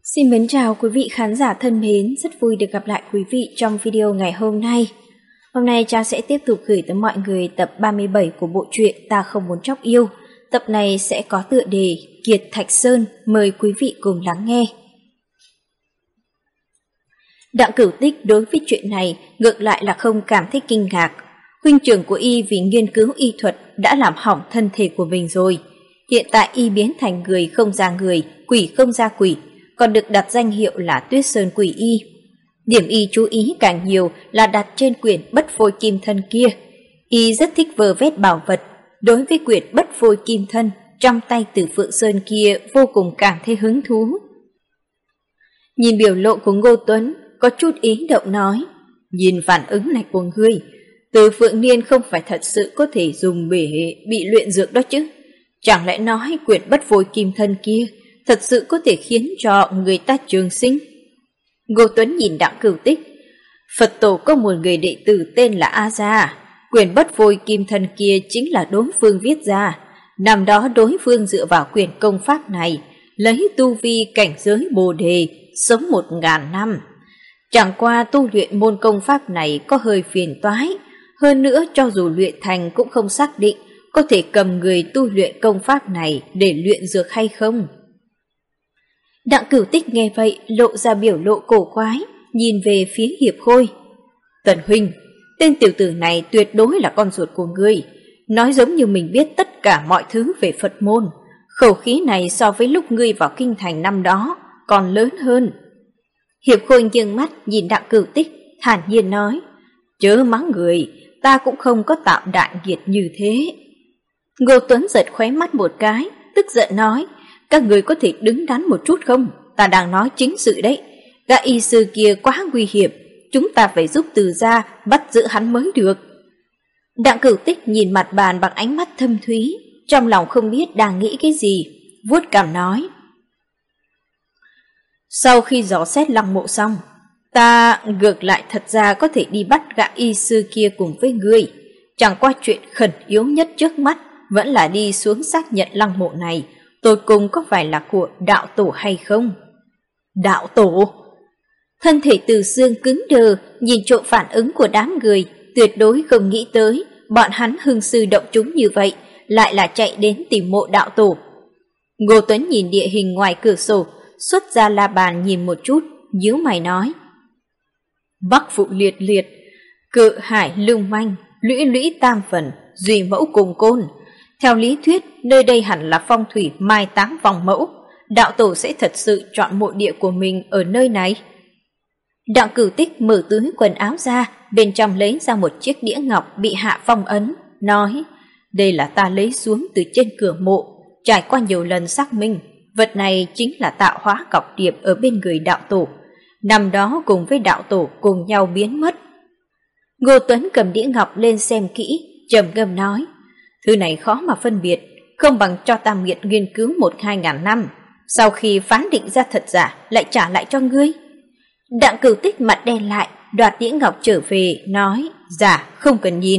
Xin mến chào quý vị khán giả thân mến, rất vui được gặp lại quý vị trong video ngày hôm nay. Hôm nay Trang sẽ tiếp tục gửi tới mọi người tập 37 của bộ truyện Ta Không Muốn Chóc Yêu. Tập này sẽ có tựa đề Kiệt Thạch Sơn, mời quý vị cùng lắng nghe. Đặng Cửu Tích đối với chuyện này ngược lại là không cảm thấy kinh ngạc. Huynh trưởng của y vì nghiên cứu y thuật đã làm hỏng thân thể của mình rồi. Hiện tại y biến thành người không ra người, quỷ không ra quỷ, còn được đặt danh hiệu là Tuyết Sơn Quỷ Y. Điểm y chú ý càng nhiều là đặt trên quyển Bất Phôi Kim Thân kia. Y rất thích vơ vét bảo vật, đối với quyển Bất Phôi Kim Thân trong tay Tử Phượng Sơn kia vô cùng cảm thấy hứng thú. Nhìn biểu lộ của Ngô Tuấn, có chút ý động nói, nhìn phản ứng này của ngươi, Từ Phượng Niên không phải thật sự có thể dùng bể bị luyện dược đó chứ. Chẳng lẽ nói quyển Bất Phôi Kim Thân kia thật sự có thể khiến cho người ta trường sinh? Ngô Tuấn nhìn Đặng Cửu Tích. Phật tổ có một người đệ tử tên là A Gia. Quyển Bất Phôi Kim Thân kia chính là đối phương viết ra. Năm đó đối phương dựa vào quyển công pháp này, lấy tu vi cảnh giới Bồ Đề, sống 1000 năm. Chẳng qua tu luyện môn công pháp này có hơi phiền toái. Hơn nữa cho dù luyện thành cũng không xác định có thể cầm người tu luyện công pháp này để luyện dược hay không. Đặng Cửu Tích nghe vậy lộ ra biểu lộ cổ quái, nhìn về phía Hiệp Khôi. Tần huynh, tên tiểu tử này tuyệt đối là con ruột của ngươi, nói giống như mình biết tất cả mọi thứ về Phật môn. Khẩu khí này so với lúc ngươi vào kinh thành năm đó còn lớn hơn. Hiệp Khôi nghiêng mắt nhìn Đặng Cửu Tích, thản nhiên nói, chớ mắng người, ta cũng không có tạo đại nghiệt như thế. Ngô Tuấn giật khóe mắt một cái, tức giận nói, các người có thể đứng đắn một chút không? Ta đang nói chính sự đấy. Gã y sư kia quá nguy hiểm, chúng ta phải giúp Từ gia bắt giữ hắn mới được. Đặng Cửu Tích nhìn mặt bàn bằng ánh mắt thâm thúy, trong lòng không biết đang nghĩ cái gì, vuốt cằm nói. Sau khi dò xét lăng mộ xong, ta ngược lại thật ra có thể đi bắt gã y sư kia cùng với ngươi. Chẳng qua chuyện khẩn yếu nhất trước mắt vẫn là đi xuống xác nhận lăng mộ này tột cùng có phải là của đạo tổ hay không. Đạo tổ? Thân thể Từ Xương cứng đờ, nhìn trộm phản ứng của đám người, tuyệt đối không nghĩ tới bọn hắn hưng sư động chúng như vậy, lại là chạy đến tìm mộ đạo tổ. Ngô Tuấn nhìn địa hình ngoài cửa sổ, xuất ra la bàn nhìn một chút, nhíu mày nói. Bắc Phụ liệt liệt, Cự Hải lưu manh, lũy lũy tam phần, duy mẫu cùng côn. Theo lý thuyết, nơi đây hẳn là phong thủy mai táng vòng mẫu, đạo tổ sẽ thật sự chọn mộ địa của mình ở nơi này. Đặng Cửu Tích mở túi quần áo ra, bên trong lấy ra một chiếc đĩa ngọc bị hạ phong ấn, nói, đây là ta lấy xuống từ trên cửa mộ, trải qua nhiều lần xác minh, vật này chính là tạo hóa cọc điệp ở bên người đạo tổ, năm đó cùng với đạo tổ cùng nhau biến mất. Ngô Tuấn cầm đĩa ngọc lên xem kỹ, trầm ngâm nói, thứ này khó mà phân biệt, không bằng cho ta miệt nghiên cứu 1000-2000 năm, sau khi phán định ra thật giả lại trả lại cho ngươi. Đặng Cửu Tích mặt đen lại, đoạt đĩa ngọc trở về, nói, dạ, không cần nhìn.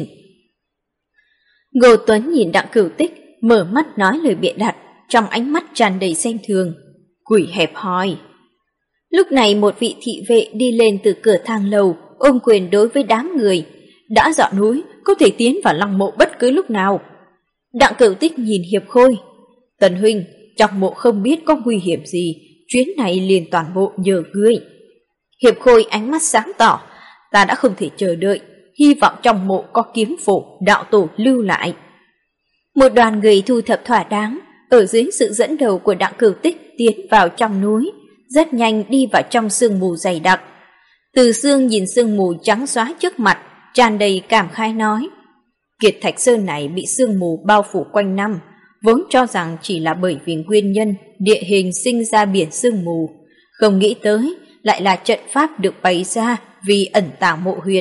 Ngô Tuấn nhìn Đặng Cửu Tích, mở mắt nói lời bịa đặt, trong ánh mắt tràn đầy xem thường, quỷ hẹp hòi. Lúc này một vị thị vệ đi lên từ cửa thang lầu, ôm quyền đối với đám người, đã dọn núi, có thể tiến vào lăng mộ bất cứ lúc nào. Đặng Cửu Tích nhìn Hiệp Khôi. Tần huynh, trong mộ không biết có nguy hiểm gì, chuyến này liền toàn bộ nhờ ngươi. Hiệp Khôi ánh mắt sáng tỏ, ta đã không thể chờ đợi, hy vọng trong mộ có kiếm phổ đạo tổ lưu lại. Một đoàn người thu thập thỏa đáng, ở dưới sự dẫn đầu của Đặng Cửu Tích tiến vào trong núi, rất nhanh đi vào trong sương mù dày đặc. Từ Xương nhìn sương mù trắng xóa trước mặt, tràn đầy cảm khái nói, Kiệt Thạch Sơn này bị sương mù bao phủ quanh năm, vốn cho rằng chỉ là bởi vì nguyên nhân địa hình sinh ra biển sương mù, không nghĩ tới lại là trận pháp được bày ra vì ẩn tàng mộ huyệt.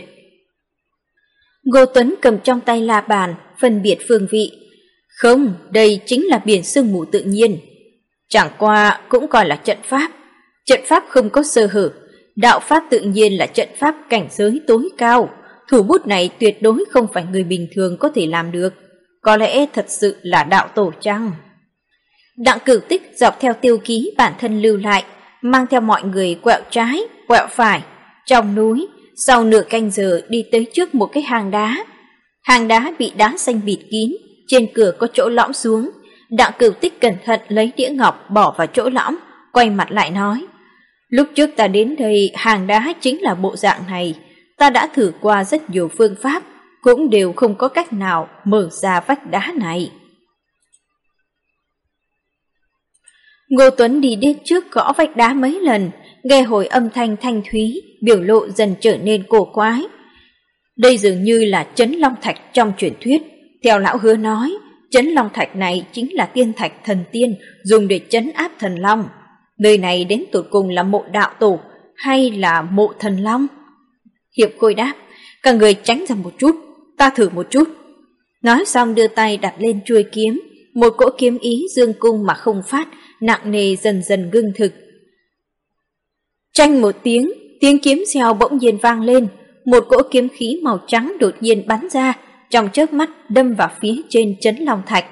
Ngô Tuấn cầm trong tay la bàn, phân biệt phương vị. Không, đây chính là biển sương mù tự nhiên. Chẳng qua cũng coi là trận pháp không có sơ hở, đạo pháp tự nhiên là trận pháp cảnh giới tối cao. Thủ bút này tuyệt đối không phải người bình thường có thể làm được. Có lẽ thật sự là đạo tổ chăng? Đặng Cửu Tích dọc theo tiêu ký bản thân lưu lại, mang theo mọi người quẹo trái, quẹo phải, trong núi, sau nửa canh giờ đi tới trước một cái hang đá. Hang đá bị đá xanh bịt kín, trên cửa có chỗ lõm xuống. Đặng Cửu Tích cẩn thận lấy đĩa ngọc bỏ vào chỗ lõm, quay mặt lại nói: lúc trước ta đến đây hang đá chính là bộ dạng này, ta đã thử qua rất nhiều phương pháp, cũng đều không có cách nào mở ra vách đá này. Ngô Tuấn đi đến trước gõ vách đá mấy lần, nghe hồi âm thanh thanh thúy, biểu lộ dần trở nên cổ quái. Đây dường như là Trấn Long Thạch trong truyền thuyết. Theo lão Hứa nói, Trấn Long Thạch này chính là tiên thạch thần tiên dùng để trấn áp thần long. Nơi này đến tột cùng là mộ đạo tổ hay là mộ thần long? Hiệp Khôi đáp: các người tránh ra một chút, ta thử một chút. Nói xong đưa tay đặt lên chuôi kiếm, một cỗ kiếm ý dương cung mà không phát, nặng nề dần dần ngưng thực. Tranh một tiếng, tiếng kiếm reo bỗng nhiên vang lên, một cỗ kiếm khí màu trắng đột nhiên bắn ra, trong chớp mắt đâm vào phía trên Trấn Long Thạch.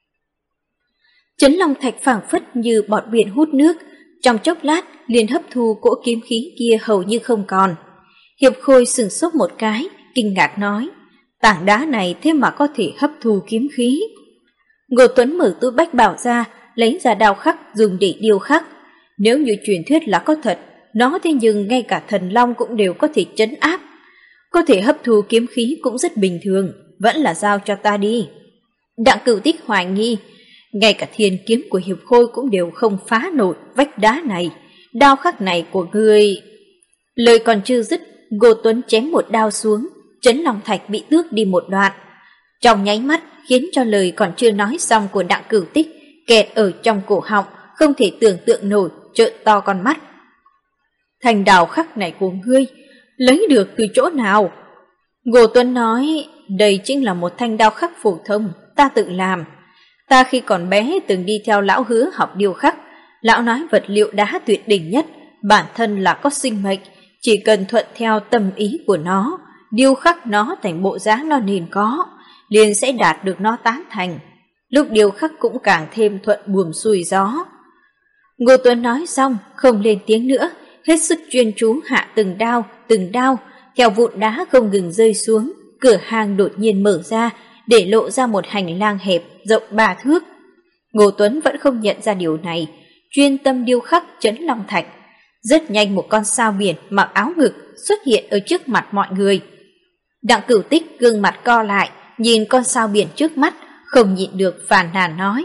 Trấn Long Thạch phảng phất như bọt biển hút nước, trong chốc lát liền hấp thu cỗ kiếm khí kia hầu như không còn. Hiệp Khôi sửng sốt một cái, kinh ngạc nói: tảng đá này thế mà có thể hấp thu kiếm khí. Ngô Tuấn mở túi bách bảo ra, lấy ra đao khắc dùng để điêu khắc. Nếu như truyền thuyết là có thật, nó thế nhưng ngay cả thần long cũng đều có thể trấn áp. Có thể hấp thu kiếm khí cũng rất bình thường, vẫn là giao cho ta đi. Đặng Cửu Tích hoài nghi, ngay cả thiên kiếm của Hiệp Khôi cũng đều không phá nổi vách đá này, đao khắc này của ngươi. Lời còn chưa dứt, Ngô Tuấn chém một đao xuống, Trấn Long Thạch bị tước đi một đoạn. Trong nháy mắt khiến cho lời còn chưa nói xong của Đặng Cửu Tích kẹt ở trong cổ họng, không thể tưởng tượng nổi, trợn to con mắt. Thành đao khắc này của ngươi lấy được từ chỗ nào? Ngô Tuấn nói: đây chính là một thanh đao khắc phổ thông, ta tự làm. Ta khi còn bé từng đi theo lão Hứa học điêu khắc. Lão nói vật liệu đá tuyệt đỉnh nhất, bản thân là có sinh mệnh, chỉ cần thuận theo tâm ý của nó, điêu khắc nó thành bộ dáng nó nên có, liền sẽ đạt được nó tán thành. Lúc điêu khắc cũng càng thêm thuận buồm xuôi gió. Ngô Tuấn nói xong, không lên tiếng nữa, hết sức chuyên chú hạ từng đao, theo vụn đá không ngừng rơi xuống. Cửa hang đột nhiên mở ra, để lộ ra một hành lang hẹp rộng 3 thước. Ngô Tuấn vẫn không nhận ra điều này, chuyên tâm điêu khắc Trấn Long Thạch. Rất nhanh một con sao biển mặc áo ngực xuất hiện ở trước mặt mọi người. Đặng Cửu Tích gương mặt co lại, nhìn con sao biển trước mắt, không nhịn được phàn nàn nói: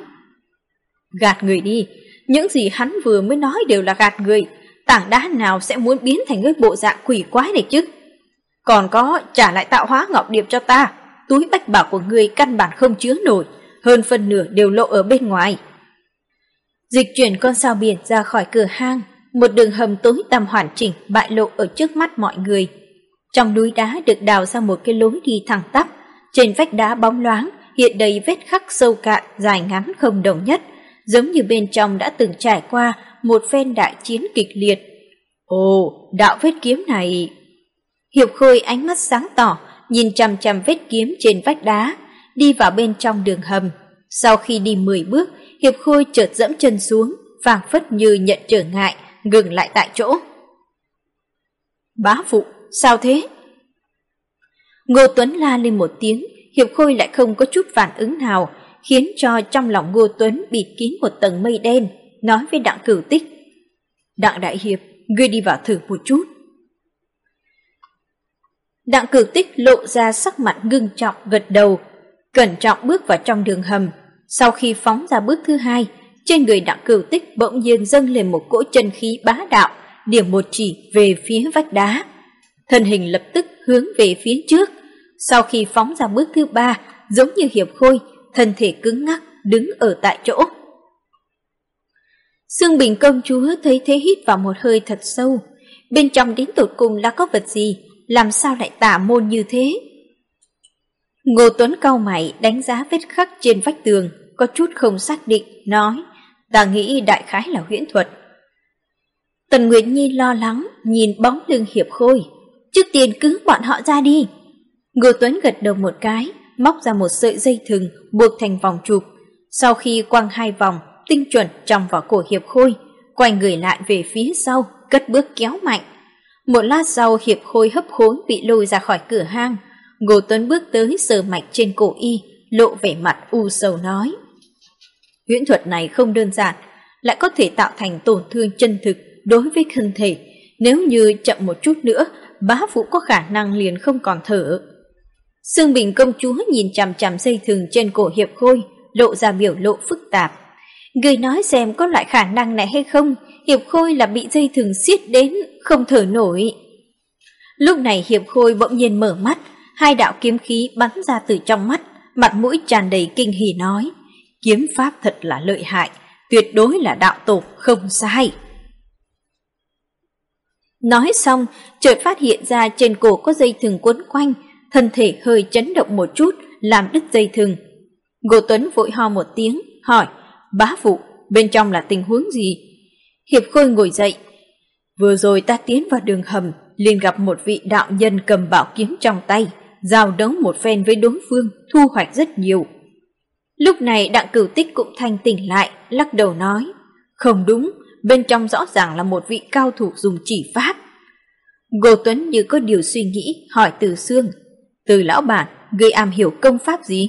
gạt người đi, những gì hắn vừa mới nói đều là gạt người. Tảng đá nào sẽ muốn biến thành cái bộ dạng quỷ quái này chứ? Còn có, trả lại Tạo Hóa Ngọc Điệp cho ta. Túi bách bảo của ngươi căn bản không chứa nổi, hơn phần nửa đều lộ ở bên ngoài. Dịch chuyển con sao biển ra khỏi cửa hang, một đường hầm tối tăm hoàn chỉnh bại lộ ở trước mắt mọi người. Trong núi đá được đào ra một cái lối đi thẳng tắp, trên vách đá bóng loáng hiện đầy vết khắc sâu cạn, dài ngắn không đồng nhất, giống như bên trong đã từng trải qua một phen đại chiến kịch liệt. Ồ, đạo vết kiếm này! Hiệp Khôi ánh mắt sáng tỏ, nhìn chằm chằm vết kiếm trên vách đá, đi vào bên trong đường hầm. Sau khi đi 10 bước, Hiệp Khôi chợt dẫm chân xuống, phảng phất như nhận trở ngại, ngừng lại tại chỗ. Bá phụ, sao thế? Ngô Tuấn la lên một tiếng, Hiệp Khôi lại không có chút phản ứng nào, khiến cho trong lòng Ngô Tuấn bịt kín một tầng mây đen, nói với Đặng Cửu Tích: Đặng đại hiệp, ngươi đi vào thử một chút. Đặng Cửu Tích lộ ra sắc mặt ngưng trọng, gật đầu, cẩn trọng bước vào trong đường hầm. Sau khi phóng ra bước thứ hai, trên người Đặng Cửu Tích bỗng nhiên dâng lên một cỗ chân khí bá đạo, điểm một chỉ về phía vách đá. Thân hình lập tức hướng về phía trước. Sau khi phóng ra bước thứ ba, giống như Hiệp Khôi, thân thể cứng ngắc đứng ở tại chỗ. Sương Bình công chúa thấy thế hít vào một hơi thật sâu. Bên trong đến tột cùng là có vật gì, làm sao lại tà môn như thế? Ngô Tuấn cau mày đánh giá vết khắc trên vách tường, có chút không xác định, nói: ta nghĩ đại khái là huyễn thuật. Tần Nguyệt Nhi lo lắng nhìn bóng lưng Hiệp Khôi: trước tiên cứu bọn họ ra đi. Ngô Tuấn gật đầu một cái, móc ra một sợi dây thừng buộc thành vòng chụp. Sau khi quăng 2 vòng tinh chuẩn trong vào cổ Hiệp Khôi, quay người lại về phía sau, cất bước kéo mạnh. Một lát sau, Hiệp Khôi hấp hối bị lôi ra khỏi cửa hang. Ngô Tuấn bước tới sờ mạch trên cổ y, lộ vẻ mặt u sầu nói: huyễn thuật này không đơn giản, lại có thể tạo thành tổn thương chân thực đối với thân thể. Nếu như chậm một chút nữa, bá phụ có khả năng liền không còn thở. Sương Bình công chúa nhìn chằm chằm dây thừng trên cổ Hiệp Khôi, lộ ra biểu lộ phức tạp. Người nói xem có loại khả năng này hay không? Hiệp Khôi là bị dây thừng siết đến không thở nổi. Lúc này Hiệp Khôi bỗng nhiên mở mắt, hai đạo kiếm khí bắn ra từ trong mắt, mặt mũi tràn đầy kinh hỉ nói: kiếm pháp thật là lợi hại, tuyệt đối là đạo tổ, không sai. Nói xong, chợt phát hiện ra trên cổ có dây thừng quấn quanh, thân thể hơi chấn động một chút, làm đứt dây thừng. Ngô Tuấn vội ho một tiếng, hỏi: bá phụ, bên trong là tình huống gì? Hiệp Khôi ngồi dậy: vừa rồi ta tiến vào đường hầm, liền gặp một vị đạo nhân cầm bảo kiếm trong tay, giao đấu một phen với đối phương, thu hoạch rất nhiều. Lúc này Đặng Cửu Tích cũng thanh tỉnh lại, lắc đầu nói: không đúng, bên trong rõ ràng là một vị cao thủ dùng chỉ pháp. Ngô Tuấn như có điều suy nghĩ, hỏi Từ Xương: Từ lão bản, ngươi am hiểu công pháp gì?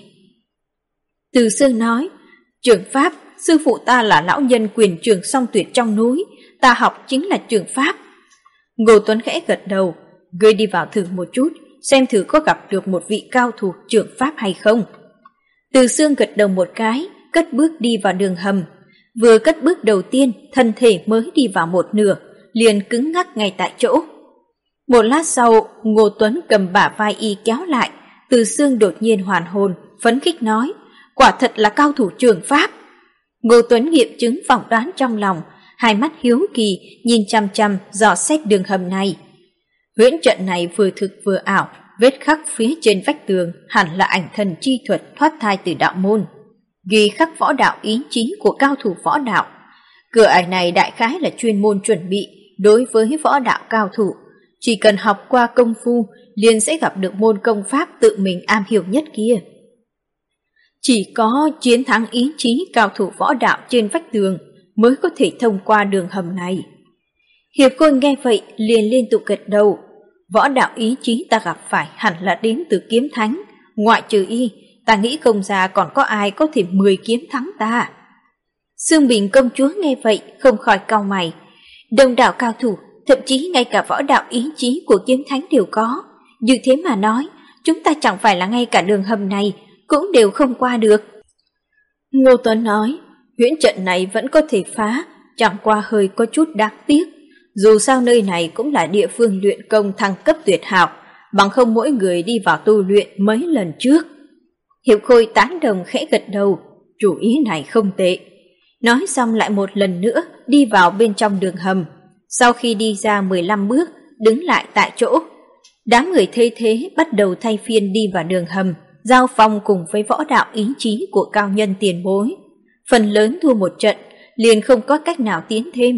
Từ Xương nói: trường pháp, sư phụ ta là lão nhân quyền trường song tuyệt trong núi, ta học chính là trường pháp. Ngô Tuấn khẽ gật đầu: ngươi đi vào thử một chút, xem thử có gặp được một vị cao thủ trường pháp hay không. Từ Xương gật đầu một cái, cất bước đi vào đường hầm. Vừa cất bước đầu tiên, thân thể mới đi vào một nửa, liền cứng ngắc ngay tại chỗ. Một lát sau, Ngô Tuấn cầm bả vai y kéo lại. Từ Xương đột nhiên hoàn hồn, phấn khích nói: quả thật là cao thủ trường pháp. Ngô Tuấn nghiệm chứng phỏng đoán trong lòng, hai mắt hiếu kỳ nhìn chằm chằm dò xét đường hầm này. Huyễn trận này vừa thực vừa ảo, vết khắc phía trên vách tường hẳn là ảnh thần chi thuật thoát thai từ đạo môn, ghi khắc võ đạo ý chí của cao thủ võ đạo. Cửa ải này đại khái là chuyên môn chuẩn bị đối với võ đạo cao thủ, chỉ cần học qua công phu liền sẽ gặp được môn công pháp tự mình am hiểu nhất kia. Chỉ có chiến thắng ý chí cao thủ võ đạo trên vách tường mới có thể thông qua đường hầm này. Hiệp Khôi nghe vậy liền liên tục gật đầu: võ đạo ý chí ta gặp phải hẳn là đến từ kiếm thánh, ngoại trừ y, ta nghĩ không ra còn có ai có thể 10 kiếm thắng ta. Sương Bình công chúa nghe vậy không khỏi cau mày: đông đảo cao thủ, thậm chí ngay cả võ đạo ý chí của kiếm thánh đều có, như thế mà nói, chúng ta chẳng phải là ngay cả đường hầm này cũng đều không qua được. Ngô Tuấn nói: huyễn trận này vẫn có thể phá, chẳng qua hơi có chút đáng tiếc. Dù sao nơi này cũng là địa phương luyện công thăng cấp tuyệt hảo, bằng không mỗi người đi vào tu luyện mấy lần trước. Hiệp Khôi tán đồng khẽ gật đầu: chủ ý này không tệ. Nói xong lại một lần nữa đi vào bên trong đường hầm. Sau khi đi ra 15 bước, đứng lại tại chỗ. Đám người thấy thế bắt đầu thay phiên đi vào đường hầm, giao phong cùng với võ đạo ý chí của cao nhân tiền bối. Phần lớn thua một trận, liền không có cách nào tiến thêm.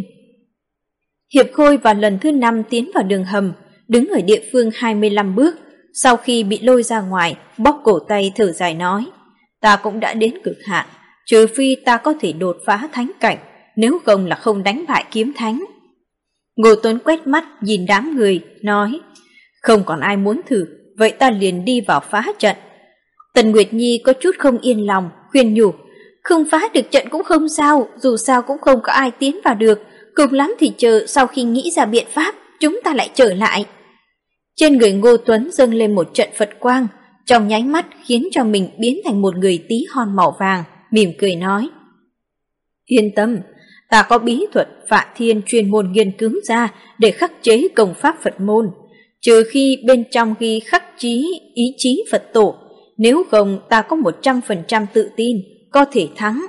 Hiệp Khôi vào lần thứ 5 tiến vào đường hầm, đứng ở địa phương 25 bước. Sau khi bị lôi ra ngoài, bóp cổ tay thở dài nói: ta cũng đã đến cực hạn, trừ phi ta có thể đột phá thánh cảnh, nếu không là không đánh bại kiếm thánh. Ngô Tuấn quét mắt nhìn đám người, nói: không còn ai muốn thử, vậy ta liền đi vào phá trận. Tần Nguyệt Nhi có chút không yên lòng, khuyên nhủ: không phá được trận cũng không sao, dù sao cũng không có ai tiến vào được, cùng lắm thì chờ sau khi nghĩ ra biện pháp, chúng ta lại trở lại. Trên người Ngô Tuấn dâng lên một trận Phật quang, trong nháy mắt khiến cho mình biến thành một người tí hon màu vàng, mỉm cười nói: yên tâm, ta có bí thuật Phạ Thiên chuyên môn nghiên cứu ra để khắc chế công pháp Phật môn, trừ khi bên trong ghi khắc ý chí Phật tổ, nếu không ta có 100% tự tin có thể thắng.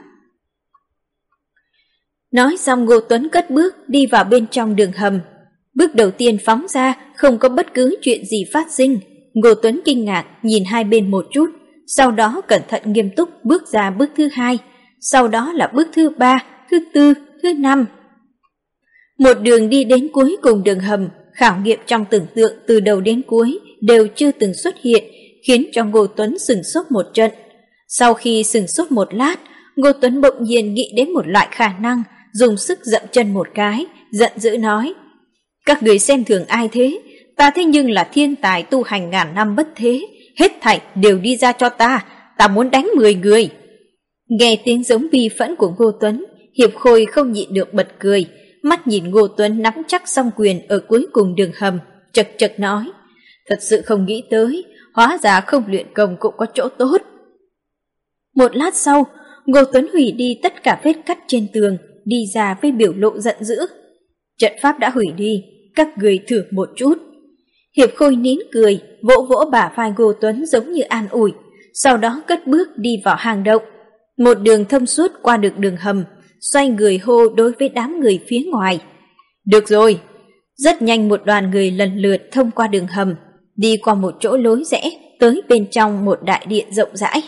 Nói xong Ngô Tuấn cất bước đi vào bên trong đường hầm. Bước đầu tiên phóng ra không có bất cứ chuyện gì phát sinh. Ngô Tuấn kinh ngạc nhìn hai bên một chút, sau đó cẩn thận nghiêm túc bước ra bước thứ 2, sau đó là bước thứ 3, thứ 4, thứ 5. Một đường đi đến cuối cùng đường hầm, khảo nghiệm trong tưởng tượng từ đầu đến cuối đều chưa từng xuất hiện, khiến cho Ngô Tuấn sửng sốt một trận. Sau khi sửng sốt một lát, Ngô Tuấn bỗng nhiên nghĩ đến một loại khả năng, dùng sức dậm chân một cái, giận dữ nói: các người xem thường ai thế? Ta thế nhưng là thiên tài tu hành ngàn năm bất thế, hết thảy đều đi ra cho ta muốn đánh 10 người. Nghe tiếng giống bi phẫn của Ngô Tuấn, Hiệp Khôi không nhịn được bật cười, mắt nhìn Ngô Tuấn nắm chắc song quyền ở cuối cùng đường hầm, chật chật nói: thật sự không nghĩ tới, hóa ra không luyện công cũng có chỗ tốt. Một lát sau, Ngô Tuấn hủy đi tất cả vết cắt trên tường, đi ra với biểu lộ giận dữ: trận pháp đã hủy đi, các người thử một chút. Hiệp Khôi nín cười, vỗ vỗ bả vai Ngô Tuấn giống như an ủi, sau đó cất bước đi vào hang động. Một đường thông suốt qua được đường hầm, xoay người hô đối với đám người phía ngoài: được rồi. Rất nhanh một đoàn người lần lượt thông qua đường hầm, đi qua một chỗ lối rẽ, tới bên trong một đại điện rộng rãi.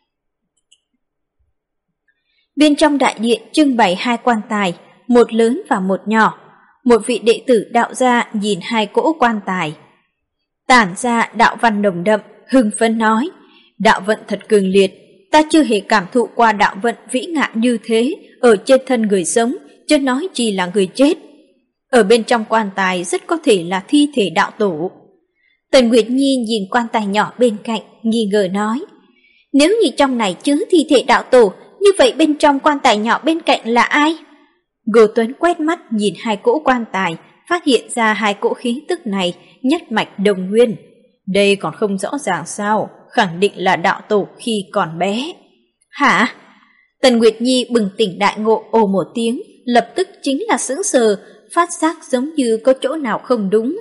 Bên trong đại điện trưng bày 2 quan tài, một lớn và một nhỏ. Một vị đệ tử đạo gia nhìn 2 cỗ quan tài, tản ra đạo văn nồng đậm, hưng phấn nói: đạo vận thật cường liệt, ta chưa hề cảm thụ qua đạo vận vĩ ngạn như thế ở trên thân người sống, chứ nói chi là người chết. Ở bên trong quan tài rất có thể là thi thể đạo tổ. Tần Nguyệt Nhi nhìn quan tài nhỏ bên cạnh, nghi ngờ nói: nếu như trong này chứa thi thể đạo tổ, như vậy bên trong quan tài nhỏ bên cạnh là ai? Ngô Tuấn quét mắt nhìn 2 cỗ quan tài, phát hiện ra 2 cỗ khí tức này nhất mạch đồng nguyên. Đây còn không rõ ràng sao, khẳng định là đạo tổ khi còn bé. Hả? Tần Nguyệt Nhi bừng tỉnh đại ngộ ồ một tiếng, lập tức chính là sững sờ, phát giác giống như có chỗ nào không đúng.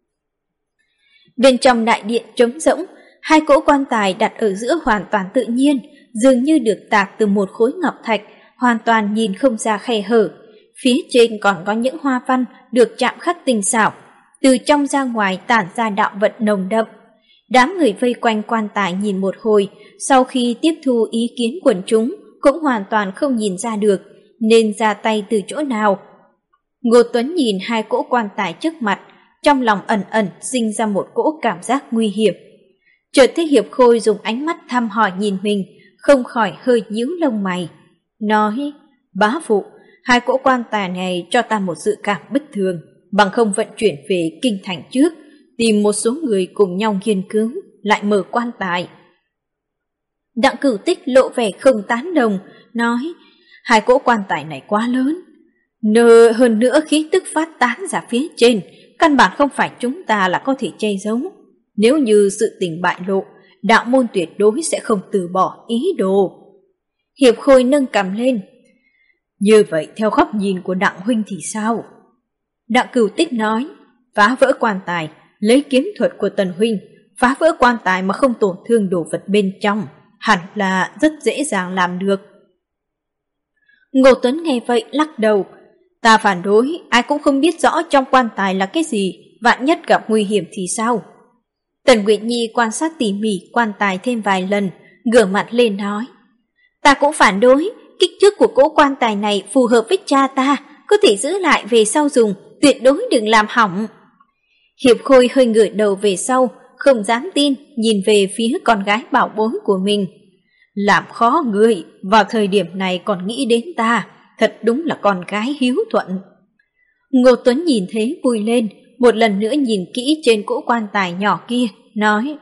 Bên trong đại điện trống rỗng, 2 cỗ quan tài đặt ở giữa hoàn toàn tự nhiên, dường như được tạc từ một khối ngọc thạch, hoàn toàn nhìn không ra khe hở. Phía trên còn có những hoa văn được chạm khắc tinh xảo, từ trong ra ngoài tản ra đạo vận nồng đậm. Đám người vây quanh quan tài nhìn một hồi, sau khi tiếp thu ý kiến quần chúng cũng hoàn toàn không nhìn ra được nên ra tay từ chỗ nào. Ngô Tuấn nhìn 2 cỗ quan tài trước mặt, trong lòng ẩn ẩn sinh ra một cỗ cảm giác nguy hiểm. Chợt thấy Hiệp Khôi dùng ánh mắt thăm hỏi nhìn mình, không khỏi hơi nhíu lông mày, nói: bá phụ, 2 cỗ quan tài này cho ta một dự cảm bất thường, bằng không vận chuyển về kinh thành trước, tìm một số người cùng nhau nghiên cứu, lại mở quan tài. Đặng Cửu Tích lộ vẻ không tán đồng, nói: 2 cỗ quan tài này quá lớn, hơn nữa khí tức phát tán ra phía trên, căn bản không phải chúng ta là có thể che giấu. Nếu như sự tình bại lộ, đạo môn tuyệt đối sẽ không từ bỏ ý đồ. Hiệp Khôi nâng cằm lên: như vậy theo góc nhìn của Đặng huynh thì sao? Đặng Cửu Tích nói: phá vỡ quan tài, lấy kiếm thuật của Tần huynh, phá vỡ quan tài mà không tổn thương đồ vật bên trong, hẳn là rất dễ dàng làm được. Ngô Tuấn nghe vậy lắc đầu: ta phản đối, ai cũng không biết rõ trong quan tài là cái gì, vạn nhất gặp nguy hiểm thì sao? Tần Nguyệt Nhi quan sát tỉ mỉ quan tài thêm vài lần, ngửa mặt lên nói: ta cũng phản đối, kích thước của cỗ quan tài này phù hợp với cha ta, có thể giữ lại về sau dùng, tuyệt đối đừng làm hỏng. Hiệp Khôi hơi ngửa đầu về sau, không dám tin, nhìn về phía con gái bảo bối của mình. Làm khó người, vào thời điểm này còn nghĩ đến ta, thật đúng là con gái hiếu thuận. Ngô Tuấn nhìn thấy vui lên, một lần nữa nhìn kỹ trên cỗ quan tài nhỏ kia, nói: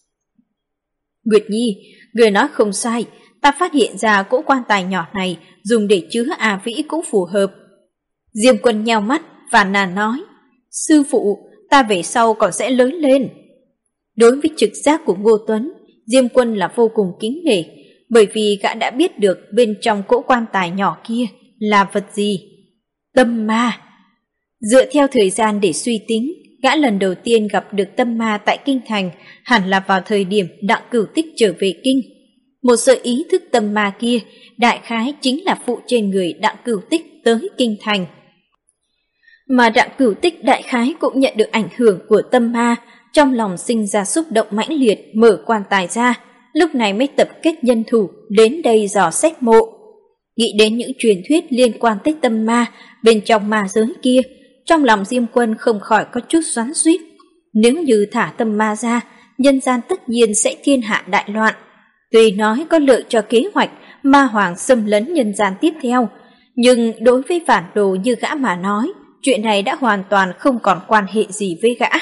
Nguyệt Nhi, người nói không sai, ta phát hiện ra cỗ quan tài nhỏ này dùng để chứa A Vĩ cũng phù hợp. Diêm Quân nheo mắt, phàn nàn nói: sư phụ, ta về sau còn sẽ lớn lên. Đối với trực giác của Ngô Tuấn, Diêm Quân là vô cùng kính nể, bởi vì gã đã biết được bên trong cỗ quan tài nhỏ kia là vật gì. Tâm ma. Dựa theo thời gian để suy tính, gã lần đầu tiên gặp được tâm ma tại kinh thành hẳn là vào thời điểm Đặng Cửu Tích trở về kinh. Một sợi ý thức tâm ma kia đại khái chính là phụ trên người Đặng Cửu Tích tới kinh thành. Mà Đặng Cửu Tích đại khái cũng nhận được ảnh hưởng của tâm ma, trong lòng sinh ra xúc động mãnh liệt, mở quan tài ra, lúc này mới tập kết nhân thủ đến đây dò xét mộ. Nghĩ đến những truyền thuyết liên quan tới tâm ma bên trong ma giới kia, trong lòng Diêm Quân không khỏi có chút xoắn xuýt. Nếu như thả tâm ma ra, nhân gian tất nhiên sẽ thiên hạ đại loạn. Tuy nói có lợi cho kế hoạch ma hoàng xâm lấn nhân gian tiếp theo, Nhưng đối với phản đồ như gã mà nói, chuyện này đã hoàn toàn không còn quan hệ gì với gã.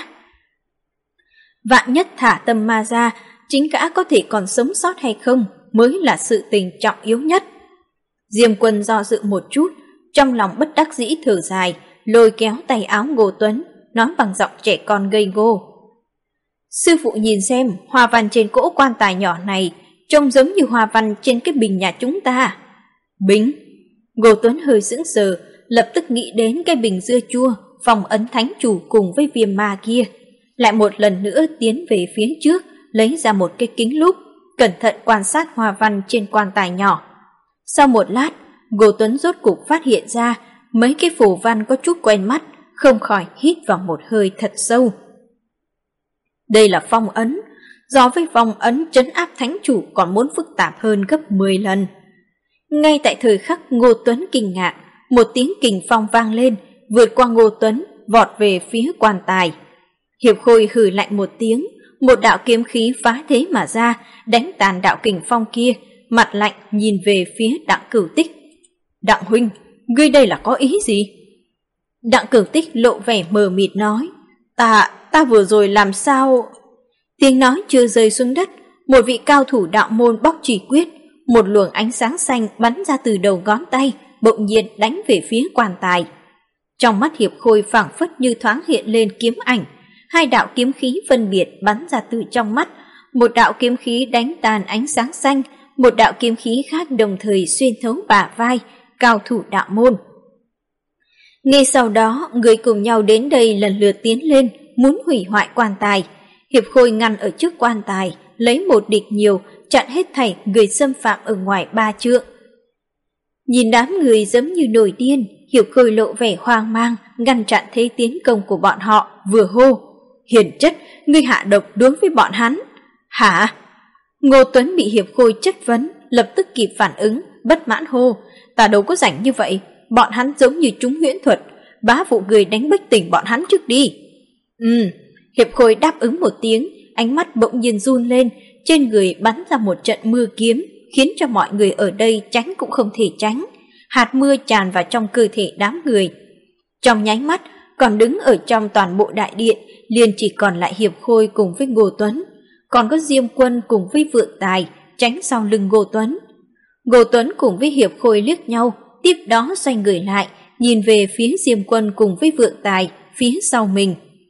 Vạn nhất thả tâm ma ra, chính gã có thể còn sống sót hay không mới là sự tình trọng yếu nhất. Diêm Quân do dự một chút, trong lòng bất đắc dĩ thở dài, lôi kéo tay áo Ngô Tuấn, nói bằng giọng trẻ con ngây ngô. Sư phụ nhìn xem, hoa văn trên cỗ quan tài nhỏ này trông giống như hoa văn trên cái bình nhà chúng ta. Bình? Ngô Tuấn hơi sững sờ, lập tức nghĩ đến cái bình dưa chua, phong ấn thánh chủ cùng với viêm ma kia. Lại một lần nữa tiến về phía trước, lấy ra một cái kính lúp, cẩn thận quan sát hoa văn trên quan tài nhỏ. Sau một lát, Ngô Tuấn rốt cục phát hiện ra mấy cái phù văn có chút quen mắt, không khỏi hít vào một hơi thật sâu. Đây là phong ấn, so với phong ấn trấn áp thánh chủ còn muốn phức tạp hơn gấp 10 lần. Ngay tại thời khắc Ngô Tuấn kinh ngạc, một tiếng kình phong vang lên, vượt qua Ngô Tuấn, vọt về phía quan tài. Hiệp Khôi hừ lạnh một tiếng, một đạo kiếm khí phá thế mà ra, đánh tàn đạo kình phong kia, mặt lạnh nhìn về phía Đặng Cửu Tích. Đặng huynh, ngươi đây là có ý gì? Đặng Cửu Tích lộ vẻ mờ mịt nói, ta vừa rồi làm sao? Tiếng nói chưa rơi xuống đất, một vị cao thủ đạo môn bóc chỉ quyết, một luồng ánh sáng xanh bắn ra từ đầu ngón tay, bỗng nhiên đánh về phía quan tài. Trong mắt Hiệp Khôi phảng phất như thoáng hiện lên kiếm ảnh, hai đạo kiếm khí phân biệt bắn ra từ trong mắt, một đạo kiếm khí đánh tàn ánh sáng xanh, một đạo kiếm khí khác đồng thời xuyên thấu bả vai cao thủ đạo môn. Ngay sau đó, người cùng nhau đến đây lần lượt tiến lên, muốn hủy hoại quan tài. Hiệp Khôi ngăn ở trước quan tài, lấy một địch nhiều, chặn hết thảy người xâm phạm ở ngoài 3 trượng. Nhìn đám người giống như nổi điên, Hiệp Khôi lộ vẻ hoang mang, ngăn chặn thế tiến công của bọn họ, vừa hô. Hiền chất, ngươi hạ độc đối với bọn hắn. Hả? Ngô Tuấn bị Hiệp Khôi chất vấn, lập tức kịp phản ứng, bất mãn hô. Ta đâu có rảnh như vậy, bọn hắn giống như chúng huyễn thuật, bá phụ người đánh bất tỉnh bọn hắn trước đi. Hiệp Khôi đáp ứng một tiếng, ánh mắt bỗng nhiên run lên, trên người bắn ra một trận mưa kiếm, khiến cho mọi người ở đây tránh cũng không thể tránh. Hạt mưa tràn vào trong cơ thể đám người. Trong nháy mắt, còn đứng ở trong toàn bộ đại điện, liền chỉ còn lại Hiệp Khôi cùng với Ngô Tuấn, còn có Diêm Quân cùng với Vượng Tài tránh sau lưng Ngô Tuấn. Ngô Tuấn cùng với Hiệp Khôi liếc nhau, tiếp đó xoay người lại, nhìn về phía Diêm Quân cùng với Vượng Tài phía sau mình.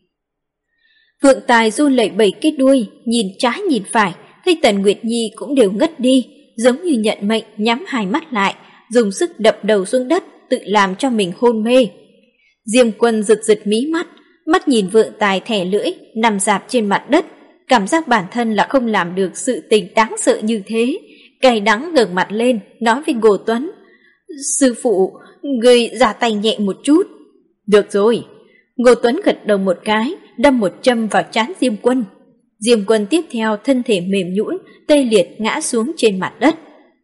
Vượng Tài run lẩy bẩy cái đuôi, nhìn trái nhìn phải, thấy Tần Nguyệt Nhi cũng đều ngất đi, giống như nhận mệnh nhắm hai mắt lại, dùng sức đập đầu xuống đất, tự làm cho mình hôn mê. Diêm Quân giật giật mí mắt, mắt nhìn Vượng Tài thẻ lưỡi, nằm rạp trên mặt đất, cảm giác bản thân là không làm được sự tình đáng sợ như thế, cay đắng ngẩng mặt lên, nói với Ngô Tuấn. Sư phụ, người ra tay nhẹ một chút. Được rồi. Ngô Tuấn gật đầu một cái, đâm một châm vào trán Diêm Quân. Diêm Quân tiếp theo thân thể mềm nhũn, tê liệt ngã xuống trên mặt đất.